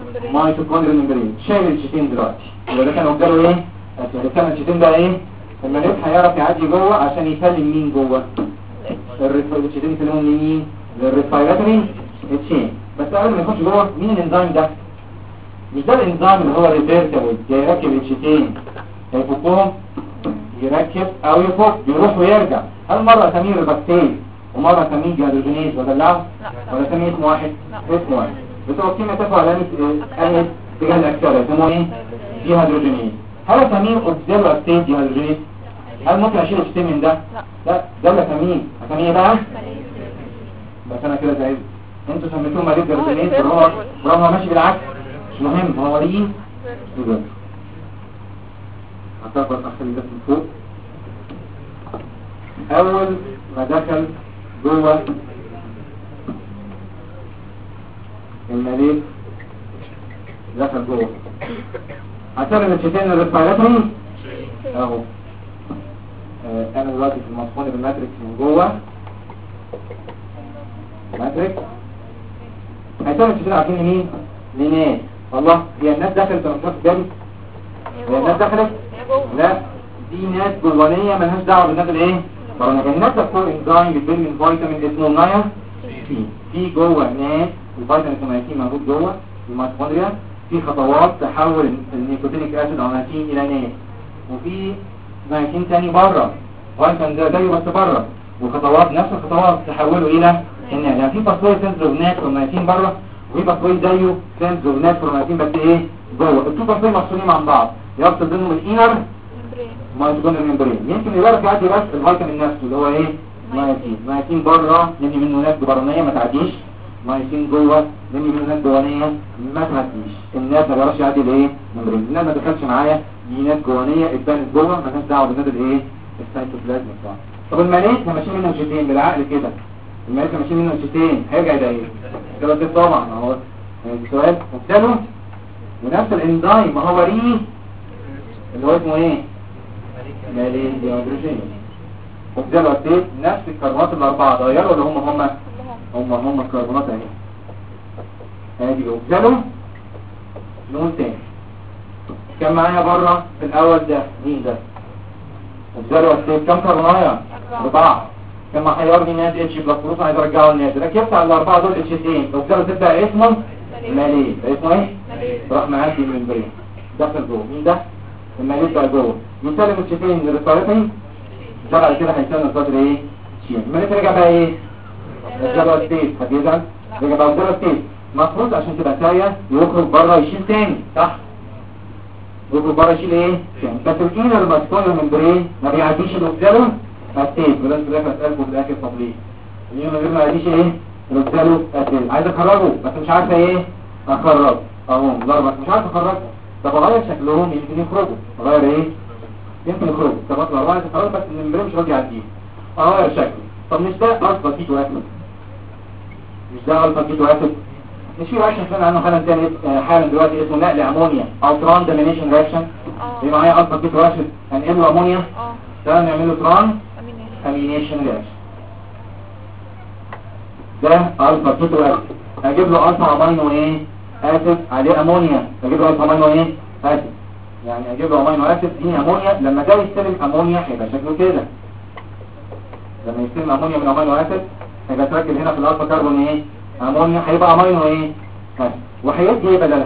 ميتوكوندريال ممبرين شايل الشيتين دلوقتي. يبقى ده كان قدامه ايه؟ كان الشيتين ده ايه؟ المريض هيعرف يعدي جوه عشان يسلم مين جوه؟ الشيتين يسلمهم لمين؟ للريسبيراتوري تشين. بس قبل ما يخش جوه مين الانزيم ده؟ مش ده الانزيم اللي هو ريفيرسبل جاي يركب الشيتين هيفكهم يركب او يفك يروح ويرجع. هل مرة اسميه ريباكتيز ومرة اسميه جهادروجينيز ولا اسميه اسم واحد؟ اسم واحد. بتوع الكيمياء تفعل على انهي اتجاه الاكسده يسموه ايه؟ جهادروجينيز. هل اسميه اوكسيلوستيز جهادروجينيز؟ هل ممكن اشيل الشيتين من ده؟ لا ده اللي اسميه بقى بس انا كده زعلت. انتوا سميتوه مريض جهادروجينيز برغم ماشي بالعكس. مش مهم هو ليه كده. هتقدر اخلي ده من فوق. اول ما دخل جوه المريض دخل جوه هتعمل الشيتين الريسبيراتوري اهو. انا دلوقتي في المصفون بالماتريكس من جوه الماتريكس هتعمل الشيتين عارفين مين؟ لناس. والله هي الناس دخلت انا مش واخد بالي. هي الناس دخلت؟ لا دي ناس جوانيه مالهاش دعوه بالناس الايه؟ الناس بتكون انزيم بتبني من فيتامين اسمه نايا في جوه ناس الفيتامين اسمه موجود جوه الميتوكوندريا. في خطوات تحول النيكوتينيك اسيد او نيكوتين الى ناس وفي نيكوتين ثاني بره فيتامين ده زيه بس بره وخطوات نفس الخطوات تحوله الى الناس. يعني في باسوي سنتر اوف نات ونيكوتين بره وفي باسوي زيه سنتر اوف نات ونيكوتين بس ايه جوه. التو باسوي مفصولين عن بعض يفصل بينهم الانر ميتوكوندريال ممبرين. يمكن يبقى يعدي بس الفيتامين نفسه اللي هو ايه؟ مايسين بره لان منه ناس جبرانيه ما تعديش. مايسين جوه لان منه ناس جوانيه ما تعديش. الناس ما بيعرفش يعدي الايه؟ ممبرين. الناس ما دخلش معايا دي ناس جوانيه اتبنت جوه مالهاش دعوه بالناس الايه؟ السيتوبلازم بتاعها. طب المريض همشي منه شيتين بالعقل كده. المريض همشي منه شيتين هيرجع يبقى ايه؟ ده طبعا اهو السؤال قدامه ونفس الانزيم ما هو ليه اللي هو اسمه ايه؟ مالين ديهيدروجينيز. وبدأوا قديه نفس الكربونات الاربعه اتغيروا ولا هم الكربونات اهي ادي وبدأوا لون تاني. كان معايا بره في الاول ده مين ده؟ وبدأوا قديه كم كربونايه؟ 4. كان محيرني ناس اتش بلس عايز ارجعه الناس ركبت على الاربعه دول اتشتين وبدأوا تبدا اسمه مالين. اسمه ايه؟ راح معدي من البرين دخل جوه. مين ده؟ المالين بقى جوه يسلم الشيتين للريسبيراتوري بعد كده هيسلم الصدر ايه؟ شين. المالين رجع بقى ايه؟ رجع ستيت هتيجي رجع بقى ستيت مفروض عشان تبقى سايه يخرج بره يشيل تاني صح؟ يخرج بره يشيل ايه؟ تاني. بس الانر ماسكولار ممبرين ما بيعديش الاوكسالو ستيت. بلاش في الاخر اسالكم في الاخر طب ليه؟ الانر ما بيعديش ايه؟ الاوكسالو ستيت. عايز اخرجه بس مش عارفه ايه؟ اخرج اهو ضربك مش عارف اخرجه. طب اغير شكلهم يمكن يخرجوا. اغير ايه؟ يمكن يخرجوا. طب اطلع واحد خلاص بس الممبرين مش راضي يعديه اغير شكله. طب مش ده الفا كيتو اسيد؟ مش ده الفا كيتو اسيد؟ مش في رياكشن فعلا عنه حالا تاني حالا دلوقتي اسمه نقل امونيا او تران دامينيشن رياكشن. يبقى معايا الفا كيتو اسيد هنقله امونيا تعالى نعمل له تران امينيشن رياكشن. ده الفا كيتو اسيد هجيب له الفا امينو ايه؟ اسيد عليه امونيا. اجيب له الفا امينو ايه؟ اسيد. يعني اجيب له امينو اسيد دي امونيا. لما ده يستلم امونيا هيبقى شكله كده. لما يستلم امونيا من امينو اسيد هيبقى تركب هنا في الالفا كربون ايه؟ امونيا هيبقى امينو ايه؟ اسيد. وهيدي ايه بدلها؟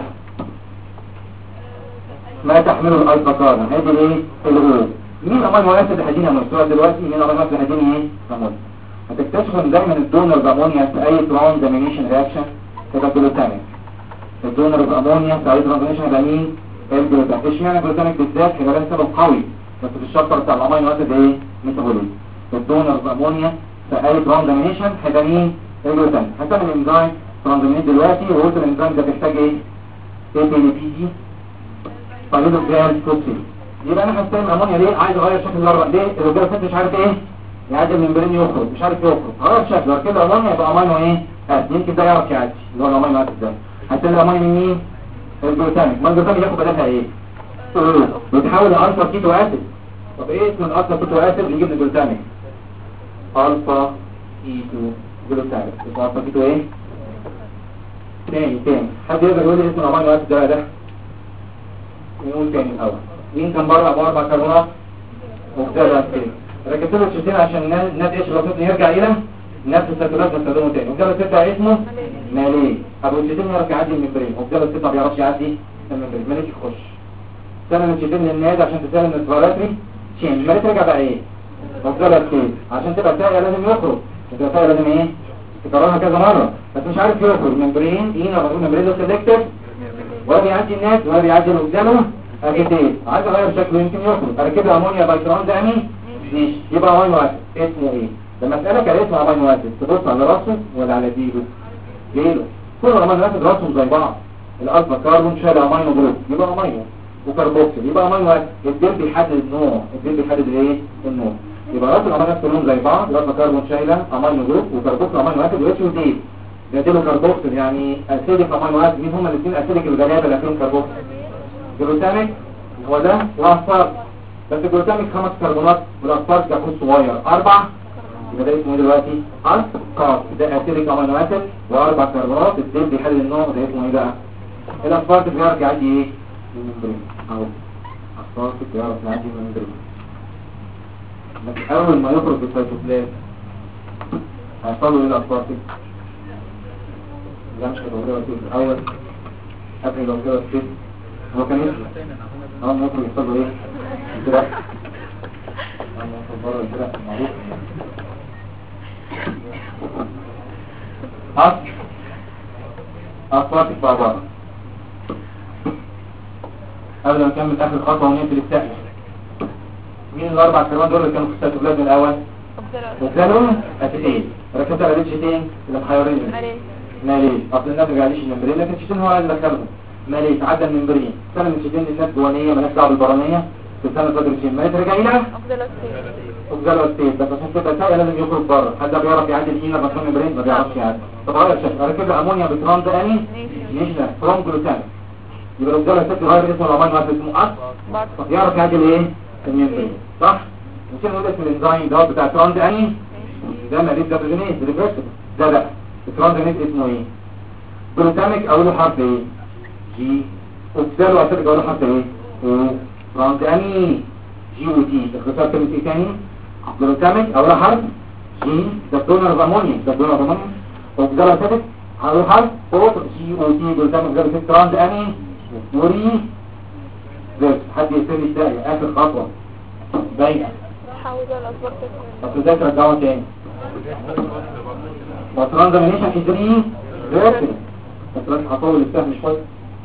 ما تحمله الالفا كربون هيدي ايه؟ الاو. مين امينو اسيد هيدينا مستوى دلوقتي؟ مين امينو اسيد هيديني ايه؟ امونيا. هتكتشفوا ان دايما الدونر بامونيا في اي تران دامينيشن رياكشن تبقى جلوتاميك. الدونر بامونيا في اي تران دامينيشن يبقى مين؟ الجلوتاميك. اشمعنى الجلوتاميك بالذات؟ هيبقى له سبب قوي بس في الشابتر بتاع الامينو اسيد ايه؟ ميتابوليزم. الدونر بامونيا في اي تران دامينيشن هيبقى مين؟ الجلوتاميك. هتعمل انزيم ترانزامينيت دلوقتي وقلت الانزيم ده بيحتاج ايه؟ ATP فاليدوجرام توكسين. يبقى انا هستخدم امونيا ليه؟ عايز اغير شكل الاربع ليه؟ الرجاله ست مش عارف ايه؟ يعدي الممبرين يخرج مش عارف يخرج. غير شكله كده امونيا يبقى امينو ايه؟ يمكن ده يعرف يعدي اللي هو الامينو اسيد ده. هتلاقي الامونيا من مين؟ الجلوتاميك. ما الجلوتاميك ياخد بدلها ايه؟ بتحول الالفا كيتو اسيد. طب ايه اسم الالفا كيتو اسيد اللي يجيب الجلوتاميك؟ الفا كيتو جلوتاميك. اسمه الفا كيتو ايه؟ تاني حد يقدر يقول لي اسم الامينو اسيد ده؟ نقول تاني الاول. مين كان بره ابو 4 كربونات؟ اوكسالو اسيد. ركزت له الشيتين عشان الناس ايش الوسط يرجع الى نفس السيتولات نستخدمه تاني. اوكسالو اسيد ده اسمه مالي. ابو الشيتين يعرف يعدي الممبرين، اوكسالو اسيد ما بيعرفش يعدي الممبرين. ماليش يخش سنة من الشيتين للناس عشان تسهل الاسفاراتري تشين. مالي ترجع بقى ايه؟ اوكسالو اسيد. عشان تبقى ساقية لازم يخرج. تبقى ساقية لازم ايه؟ تكررها كذا مرة بس مش عارف يخرج. ممبرين ايه بقول ممبرين ده سيلكتيف ولا بيعدي الناس ولا بيعدي اللي قدامه اكيد. عايز اغير شكله يمكن يخرج. اركب امونيا بايكرون ده امين ماشي. يبقى امينو اسيد اسمه ايه؟ لما اسالك على اسم امينو اسيد تبص على راسه ولا على ديله؟ ديله. كل الامينو اسيد راسهم زي بعض. الالفا كاربون شال امينو جروب يبقى امينو وكربوكسيل يبقى امينو اسيد. الديل بيحدد النوع. الديل بيحدد ايه؟ النوع. يبقى راس الامينو اسيد كلهم زي بعض. الالفا كاربون شايله امينو جروب وكربوكسيل امينو اسيد واتش وديل. ده ديله كربوكسيل يعني اسيدك امينو اسيد. مين هما الاثنين اسيدك الغلابه اللي فيهم كربوكسيل؟ جلوتاميك هو ده واصفر. بس الجلوتاميك 5 كربونات والاصفر كابوس صغير 4. يبقى ده اسمه ايه دلوقتي؟ اسكار. ده اسيدك امينو اسيد و4 كربونات. الديل بيحدد النوع. ده اسمه ايه بقى؟ الاصفر بيعرف يعدي ايه؟ الممبرين اهو. اصفر بيعرف يعدي الممبرين بس اول ما يخرج بالسيتوبلازم هيحصل له ايه الاصفر؟ ده مش هيبقى الاول قبل لو كده السيت هو كان يسمع ممكن يحصل له ايه؟ الجراح يحصل بره الجراح معروف. أصواتك بقى بره قبل ما نكمل آخر خطوة ونقفل السقف. مين الأربع كربونات دول اللي كانوا في السيتوبلازم الأول؟ اوكسالو اسيتين. ركزت على الشيتين اللي محيرين ماليش. أصل الناس ما بيعديش الممبرين لكن الشيتين هو اللي دخلهم. ماليش عدى الممبرين. سنة من الشيتين للناس جوانية مالهاش دعوة بالبرانية. في سنة صدر الشين ماليش رجع إلى اوكسالو اسيت. بس عشان تبقى ساقية لازم يخرج بره. حد بيعرف يعدي الإينا بس الممبرين ما بيعرفش يعدي. طب غير شكل ركب أمونيا بتران ده أني نيشنا فروم جلوتاميك. يبقى الاوكسالو اسيت غير اسمه الأمونيا اسمه أص يعرف يعدي الإيه؟ الممبرين صح؟ ممكن نقول اسم الانزيم ده بتاع تران ده أني ده ماليش دابوجينيز ريفرسبل. ده لا التران ده اسمه ايه؟ جلوتاميك أوله حرف ايه؟ جي. اوكسالو اسيتيك أوله حرف ايه؟ او. تران ده أني جي ودي. اختصار كلمة ايه تاني؟ جلوتاميك أوله حرف جي. ده دونر امونيا. ده دونر امونيا. اوكسالو اسيتيك أوله حرف او جي ودي. جلوتاميك ده اسيتيك تران ده أني وري زيت. حد يسمي الداعي آخر خطوة باينة. طب ازاي ترجعه تاني؟ وترانزامينيشن ازري رياكتيف. بس لازم هطول السهم شوية.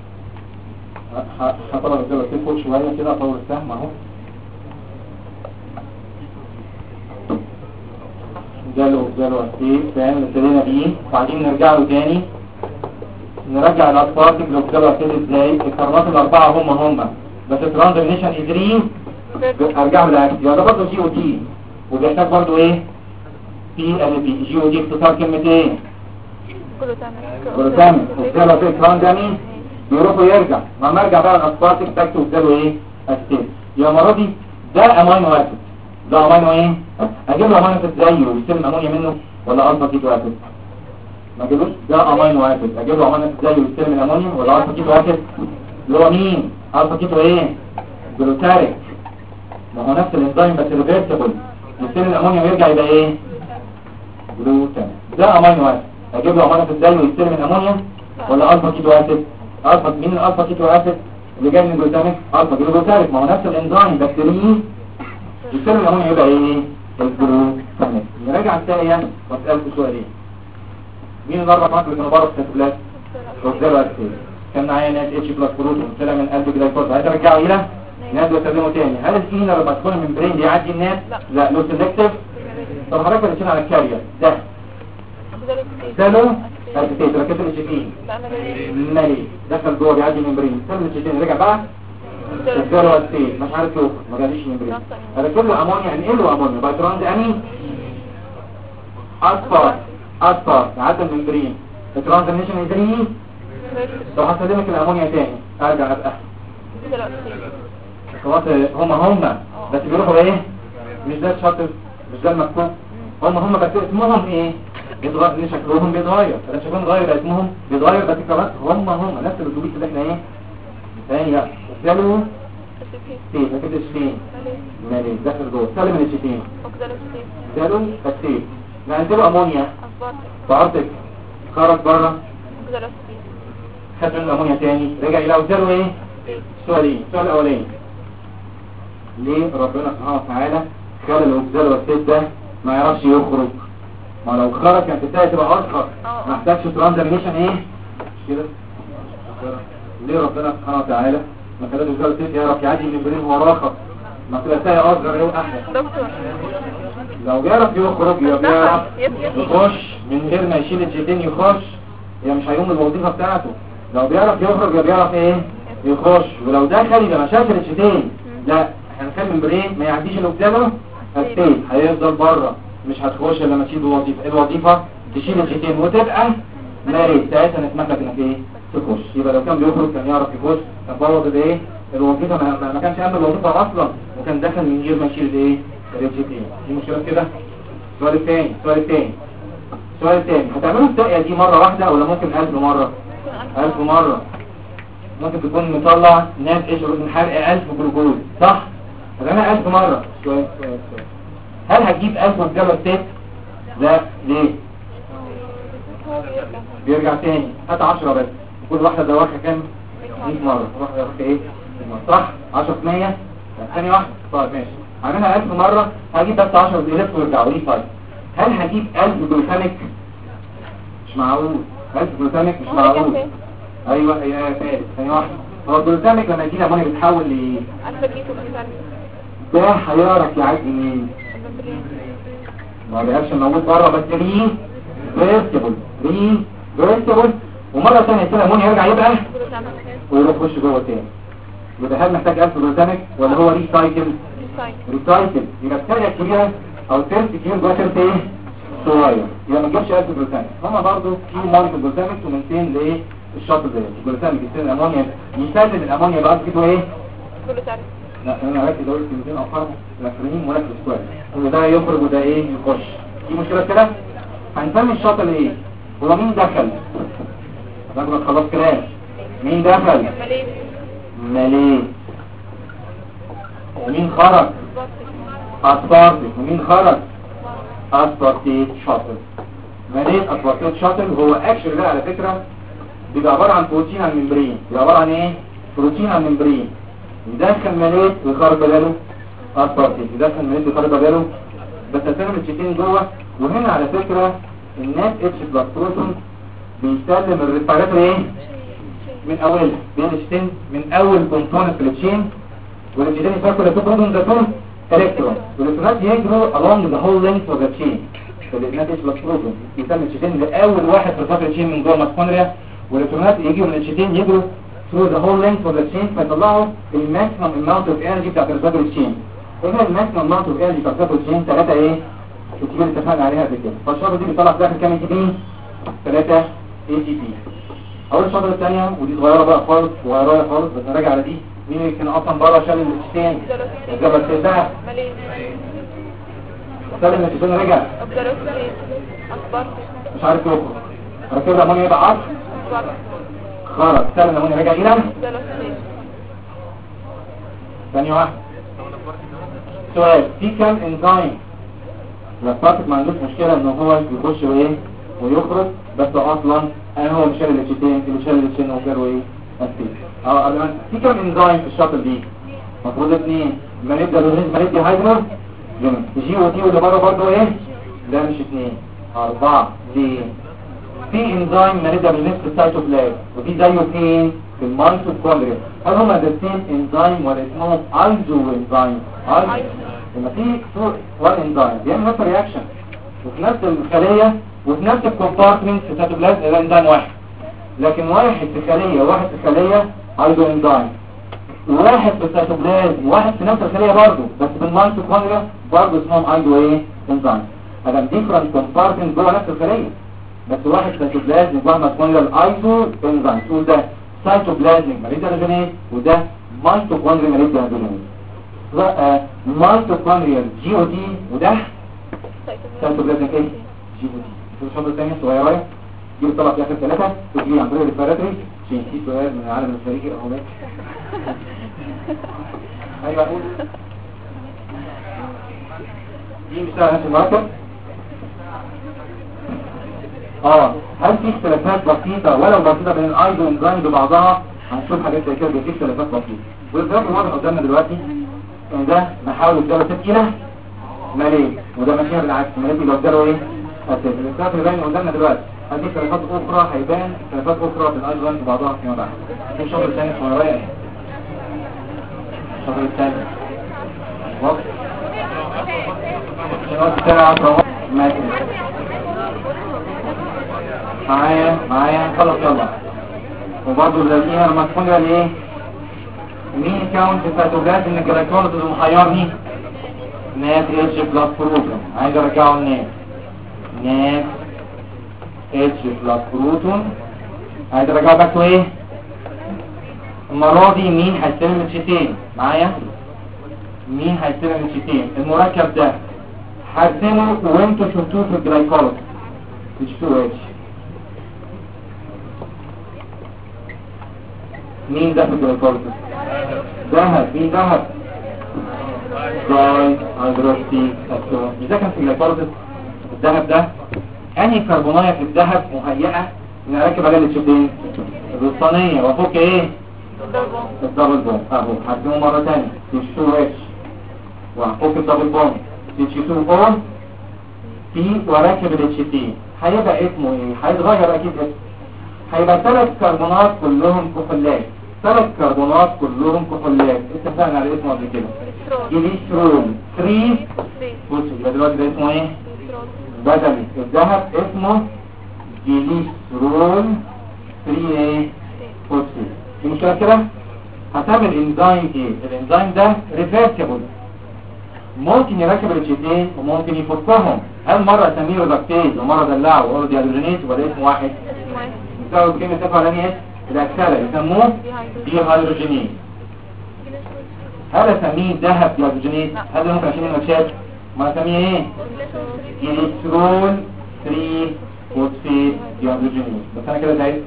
هطول السهم فوق شوية كده. هطول السهم اهو. جاله اسيد فاهم ابتدينا بيه. وبعدين نرجع له تاني. نرجع الاسبارتيك لوكسالو اسيد ازاي؟ الكربونات الاربعة هم بس ترانزامينيشن ازري ارجع له العكس. يبقى ده برضه جي او تي وبيحتاج برضه ايه؟ بي ال بي. جي او دي اختصار كلمة ايه؟ جلوتاميك. اوكسالو اسيد تران ده مين؟ بيروح ويرجع. لما ارجع بقى الاسبارتيك تاكت اوكسالو ايه؟ اسيد. يبقى المرة دي ده امينو اسيد. ده امينو ايه؟ اجيب له امينو اسيد زيه ويستلم امونيا منه ولا الفا كيتو اسيد؟ ما اجيبوش. ده امينو اسيد اجيب له امينو اسيد زيه ويستلم الامونيا ولا الفا كيتو اسيد؟ اللي هو مين؟ الفا كيتو ايه؟ جلوتاريك. ما هو نفس الانزيم بس ريفرسبل. يستلم الامونيا ويرجع يبقى ايه؟ جلوتاميك. ده امينو اسيد اجيب له امينو اسيد زيه ويستلم الامونيا ولا الفا كيتو اسيد؟ الفا. مين الالفا كيتو اسيد اللي جاي من الجلوتاميك؟ الفا جلوتاريك. ما هو نفس الانزيم بس يستلم الامونيا يبقى ايه؟ الجلوتاميك. نراجع الثانيه واسالكم سؤالين. مين الاربع كربونات اللي كانوا بره في السيتوبلازم؟ اوكسالو اسيد. كان معايا ناس اتش بلس بروتين طلع من قلب جلايكوز. عايز ارجعه الى ناس واستخدمه تاني. هل الفينا لما تكون من برين بيعدي الناس؟ لا لو سيلكتيف. طب حضرتك ركز على الكارير ده اوكسالو اسيد. ركز الشيتين مالي دخل جوه بيعدي من برين. سلم الشيتين رجع بقى اوكسالو اسيد مش عارف يخرج ما جاليش من برين. ركز له امونيا. انقل له امونيا بايتران ده اني اصفر عدى من برين. الترانزامينيشن ازري. لو هستخدمك الامونيا تاني ارجع ابقى خلاص. هم بس بيروحوا ايه؟ مش ده الشاطر مش ده المكتوب. هم بس اسمهم ايه؟ بيتغير ان شكلهم بيتغير، فده شكلهم اتغير يبقى اسمهم بيتغير، بس كمان هم نفس الاتوبيس اللي احنا ايه ثاني لا سالوا فين ما كدش فين مالي داخل جوه سالم من الشتين سالوا فسيل ننزلوا امونيا فارتك خرج بره خد منه امونيا تاني رجع الى اوزاله ايه السؤال الاولاني ليه ربنا سبحانه وتعالى خلى الاوزال والسيد ده ما يعرفش يخرج؟ ما لو خرج كانت التاية تبقى أصغر ما احتاجش ترانزامينيشن ايه كده. ليه ربنا سبحانه وتعالى ما خلاش الوزال والسيد يعرف يعدي من برين وراخر ما تبقى التاية أصغر ايه أحلى؟ دكتور لو بيعرف يخرج يبقى بيعرف يخش من غير ما يشيل الجيتين يخش يبقى مش هيقوم الوظيفة بتاعته. لو بيعرف يخرج يبقى بيعرف ايه يخش، ولو دخل يبقى مشاكل الجيتين لا احنا هنخلي من برين ما يعديش اللي قدامه السيد هيفضل بره مش هتخش لما تشيل الوظيفة تشيل الجيتين وتبقى ماري ساعتها نسمح لك انك ايه تخش. يبقى لو كان بيخرج كان يعرف يخش كان بوظ الايه الوظيفة ما كانش عامل الوظيفة اصلا وكان دخل من غير ما يشيل الايه الجيتين. دي مشكلة كده. السؤال الثاني هتعملوا الساقية دي مرة واحدة ولا ممكن 1000 مرة؟ 1000 مرة. ممكن تكون مطلع ناس اشعر من حرق 1000 جلوكوز صح؟ هتعملها 1000 مرة. سؤال هل هتجيب 1000 وتجرب الست؟ لا ليه؟ بيرجع تاني هات 10 بس كل واحدة دواخة كام؟ 100 مرة واحدة دواخة ايه؟ صح؟ 10 في 100 ثانية واحدة طيب ماشي عملها 1000 مرة هجيب بس 10 بيلف ويرجعوا لي. طيب هل هجيب 1000 جلوتاميك؟ مش معقول 1000 جلوتاميك مش معقول. ايوه يا فارس ثانية واحدة هو الجلوتاميك لما يجي الامونيا بيتحول ل ده هيعرف يعدي منين؟ ما بيعرفش موجود بره بس ريفيرسيبل ومرة ثانية كده الامونيا يرجع يبقى ويروح يخش جوه تاني. يبقى هل محتاج 1000 جلوتاميك ولا هو ريسايكل؟ يبقى الثانية الكبيرة او الثالث كبير جوه ثالث ايه؟ صغير. يبقى ما تجيبش 1000 جلوتاميك. هما برضه في مارك الجلوتاميك ومنتين لايه؟ الشاطر ده الجلوتاميك يستخدم الامونيا يستخدم الامونيا بقى كده ايه؟ لا انا ركز اقول كلمتين او حرف الاخرين مركز كويس وده يخرج وده ايه يخش. دي مشكله كده. هنسمي الشاطر ايه؟ هو مين دخل؟ لازم خلاص كلام. مين دخل؟ ماليه. ومين خرج؟ اسبارتيك. ومين خرج؟ اسبارتيك شاطر. ماليه اسبارتيك شاطر هو اكشن ده على فكره بيبقى عباره عن بروتين على الممبرين. بيبقى عباره عن ايه؟ بروتين على الممبرين يدخل ماليت ويخرج بداله اسبارتيك يدخل ماليت ويخرج بداله بس هتسلم الشيتين جوه. وهنا على فكرة النات اتش بلس بروتون بيسلم الريسبيراتور ايه من اولها بين الشيتين من اول كومبوننت في التشين والشيتين يفكروا التو بروتون ذاتهم الكترون والالكترونات يجروا along the whole length of the chain. فالنات اتش بلس بروتون يسلم الشيتين لاول واحد في الريسبيراتور تشين من جوه الميتوكوندريا والالكترونات يجوا من الشيتين يجروا through the whole length of the chain فيطلعوا الماكسيمم amount of energy بتاعت الريسبيراتور تشين. هنا الماكسيمم amount of energy بتاعت الريسبيراتور تشين 3 ايه؟ الكبير اللي اتفقنا عليها قبل كده. فالشرطه دي بتطلع في الاخر كام اي تي بي؟ 3 اي تي بي. اول الشرطه الثانيه ودي صغيره بقى خالص صغيره خالص بس نراجع على دي. مين اللي كان اصلا بره شال الشتين؟ الجبل السيدة سالم الشتين رجع مش عارف يخرج ركبها امونيا يبقى عصر خرج سالم امونيا رجع الى ثانيه واحده. سؤال في كام انزيم الاسبارتيك ما عندوش مشكلة ان هو يخش وايه ويخرج بس اصلا انا هو مش اللي الشيتين اللي شال الشين وكانوا ايه اسيد قبل ما في كام انزيم في الشاطر دي المفروض 2 ما نبدا بالريز ما ندي هيدرو جي وتي واللي بره برضه ايه لا مش 2 4 دي في انزيم ما نبدا بالنفس السيتوبلازم وفي زيه فين في الميتوكوندريا. هل هم الاثنين انزيم ولا اسمهم ايزو انزيم؟ لما في وان انزيم بيعمل نفس الرياكشن وفي نفس الخليه وفي نفس الكومبارتمنت في السيتوبلازم ده انزيم واحد لكن واحد في خليه وواحد في خليه ايزو انزيم واحد في السيتوبلازم وواحد في نفس الخليه برضه بس بالميتوكوندريا برضه اسمهم ايزو ايه انزيم. هذا ديفرنت كومبارتمنت جوه نفس الخليه بس واحد سيتوبلازم وواحد ميتوكوندريا الايزو انزيم تقول ده سيتوبلازميك ميريديانوجينيز وده ميتوكوندريا ميريديانوجينيز. ميتوكوندريال جي او دي وده سيتوبلازميك ايه جي او دي. الشوط الثاني صغيره جيب طلب في اخر ثلاثه تجري عن طريق الريسبيراتوري عشان في سؤال من العالم الخارجي اهو ماشي. ايوه اقول دي مثال نفس المركب. هل في اختلافات بسيطه ولو بسيطه بين الايزو انزيم ببعضها؟ هنشوف حاجات زي كده، في اختلافات بسيطه. والجراف الواضح قدامنا دلوقتي ان ده محاول الجرى تكيله ماليه، وده ماشيها بالعكس ماليه لو جرى ايه اساسي. الجراف اللي باين قدامنا دلوقتي هذه اختلافات اخرى، هيبان اختلافات اخرى بين الايزو انزيم ببعضها فيما بعد. في الشغل الثاني صغيره اهي، الشغل الثاني وقت الساعه 10 ماشي معايا خلاص يلا. وبرضه الذين المسؤول قال ايه مين كاونت الفاتوجات ان الجلايكوليسيس محيرني نات اتش بلس بروتون، عايز ارجعه نات اتش بلس بروتون، عايز ارجعه باك تو ايه المره دي. مين هيستلم الشيتين معايا؟ مين هيستلم الشيتين؟ المركب ده هرسمه وانتوا شفتوه في الجلايكوليسيس H2H. مين ده في الجلايكوليسيس؟ ذهب. مين ذهب؟ داي هيدروكسي اتوم. اذا كان في الجلايكوليسيس الذهب ده انهي كربونايه في الذهب مهيئه ان اركب عليها الشيتين؟ الوسطانيه وفوق ايه الدبل بوند اهو. هرسمه مره ثانيه H2H وفوق الدبل بوند H2O في وراكب الاتشتين. هيبقى اسمه ايه؟ هيتغير اكيد اسمه. هيبقى 3 كربونات كلهم كحولات، 3 كربونات كلهم كحولات. اتفقنا على اسمه قبل كده جليسرول 3 فوسفيت. يبقى دلوقتي ده اسمه ايه؟ بدل الذهب اسمه جليسرول 3 ايه فوسفيت. دي مشكله كده. هتعمل انزيم ايه؟ الانزيم ده ريفيرسيبل، ممكن يركب الاتشتين وممكن يفكهم. هل مرة اسميه ريدكتيز ومرة دلعه واقول ديهيدروجينيز ولا اسم واحد؟ بسبب كلمة تفاعلانية الاكسالة يسموه ديهيدروجينيز. هل اسميه ذهب ديهيدروجينيز؟ هل ده ممكن عشان المكشات؟ ما اسميه ايه؟ جليسرول 3 فوسفيت ديهيدروجينيز. بس انا كده زعلت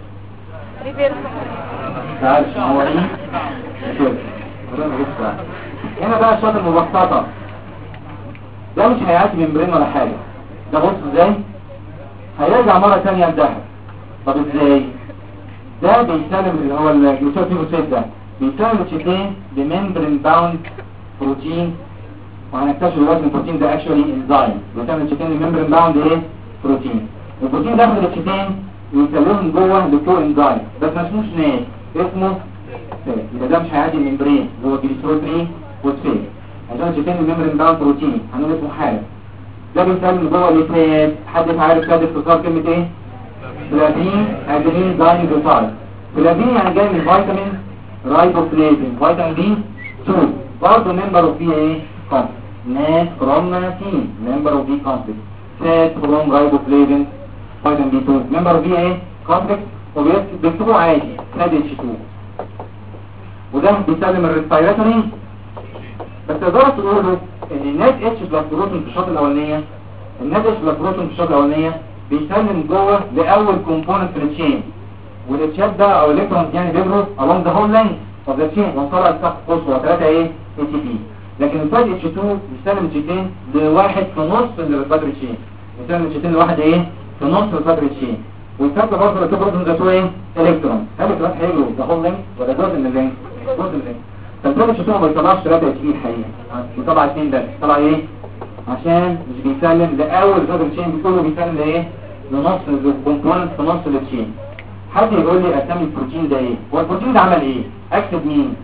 تعالش هو ايه كده هنا بقى الشوط المبسطة ده مش هيعدي ممبرين ولا حاجة. ده بص ازاي هيرجع مرة تانية الذهب. طب ازاي؟ ده بيسلم اللي هو الجلوكوزيد ده بيسلم الشيتين بممبرين باوند بروتين، وهنكتشف دلوقتي البروتين ده اكشولي انزيم بيسلم الشيتين بممبرين باوند ايه بروتين. البروتين داخل الشيتين ويسلمهم جوه لكو انزيم بس ما اسموش نات اسمه سيل. يبقى ده مش هيعدي الممبرين اللي هو جليسرول 3 فوسفيت عشان الشيتين الممبرين باوند بروتين هنقول اسمه حالة. ده بيسلم جوه لفات. حد عارف فات اختصار كلمة ايه؟ فلافين ادرين داينيكلوتايد. فلافين يعني جاي من فيتامين رايبوفلافين فيتامين بي 2 برضه ممبر اوف بي ايه كومبلكس. نات كروماتين ممبر اوف بي كومبلكس. فات فروم رايبوفلافين فيتامين بي 2 ممبر اوف بي ايه كومبلكس. وبيكتبوه عادي ناد اتش 2. وده بيسلم الريسبيراتوري. بس تقدروا تقولوا ان الناد اتش بلس بروتون في الشوط الاولانيه الناد اتش بلس بروتون في الشوط الاولانيه بيسلم جوه لاول كومبوننت في التشين، والتشات ده او الكترونز يعني بيبروا along the whole length of the chain وصلوا لسقف قصوى 3 ايه اي تي بي. لكن الفاز اتش 2 بيسلم الشيتين لواحد في نص الريسبيراتوري تشين، بيسلم الشيتين لواحد ايه في نص الريسبيراتوري تشين. والفاز برضه الكترونز ده ايه الكترون. هل الكترون هيجروا the whole length ولا جزء من اللينك؟ جزء من اللينك. فالفاز اتش 2 ما بيطلعش 3 اتش بي الحقيقه، بيطلع 2 بس. طلع ايه؟ عشان مش بيسلم لاول ريسبيراتوري تشين، كله بيسلم لايه؟ لنص الكومبوننت في نص التشين. حد يقول لي اسامي البروتين ده ايه؟ هو البروتين ده عمل ايه؟ اكتب مين؟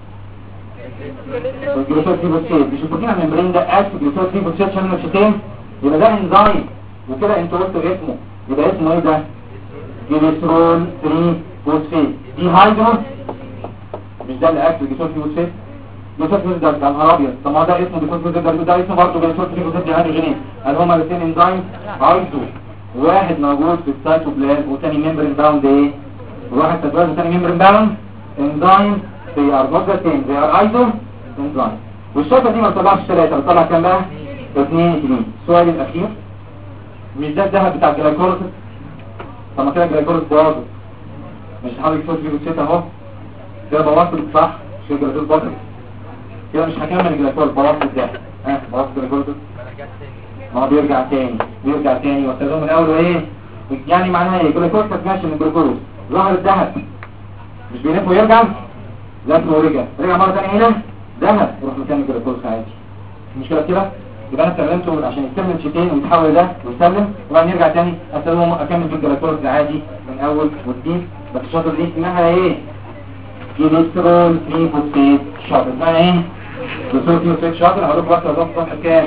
الجلوكوز ريبوسيت. مش البروتين على الممبرين ده اكتب جلوكوز ريبوسيت عشان الشيتين. يبقى ده انزيم وكده انتوا قلتوا اسمه. يبقى اسمه ايه ده؟ جليسرول 3 فوسفيت دي هيدرو. مش ده اللي اكتب جلوكوز ريبوسيت؟ جلوكوز ريبوسيت ده نهار ابيض. طب ما ده اسمه جلوكوز ريبوسيت ده اسمه برضه جلوكوز ريبوسيت دي هيدروجينيز. هل هما الاثنين انزيم؟ هيدرو. واحد موجود في السيتوبلازم وثاني ممبرين باوند ايه؟ واحد سيتوبلازم وثاني ممبرين باوند انزيم. they are not the same they are either enzyme. والشرطة دي ما بتطلعش 3 بتطلع كام بقى؟ 2 2. السؤال الاخير مش ده الذهب بتاع الجلايكوليسيس؟ طب ما كده الجلايكوليسيس باظت، مش حضرتك صوت فيه بتشيت اهو كده بوظت صح؟ مش كده الجلايكوليسيس باظت كده، مش هكمل الجلايكوليسيس، بوظت الذهب. بوظت الجلايكوليسيس، ما هو بيرجع تاني واستخدمه من اول وايه يعني معناها ايه؟ الجلوكوز ماشي من الجلوكوز ظهر الذهب مش بيلف ويرجع، لف ورجع مره ثانيه هنا ذهب يروح مكان الجلوكوز عادي، مش كده يبقى انا استخدمته عشان يستعمل شيتين ويتحول ده ويسلم وبعدين يرجع تاني استخدمه اكمل بالجلوكوز عادي من اول وجديد. بس الشاطر دي اسمها ايه؟ جليسرول فوسفات شاطر، اسمها ايه؟ جليسرول فوسفات شاطر. هقول لكم بس اضافه صفحه كام؟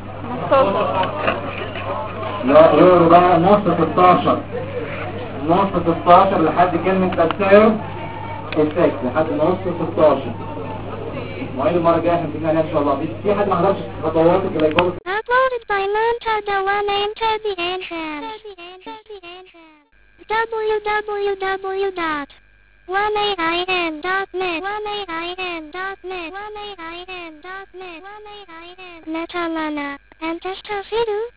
لا يورو بقى نص 16 لحد كلمة تسير افكت لحد نص 16. موعد المرة الجاية هنتكلم عليها ان شاء الله. في حد ما حضرش خطوات الجلايكوليسيس؟ Uploaded by Monta Dewane into the entrance. www.1aim.net Netamana and Testafidu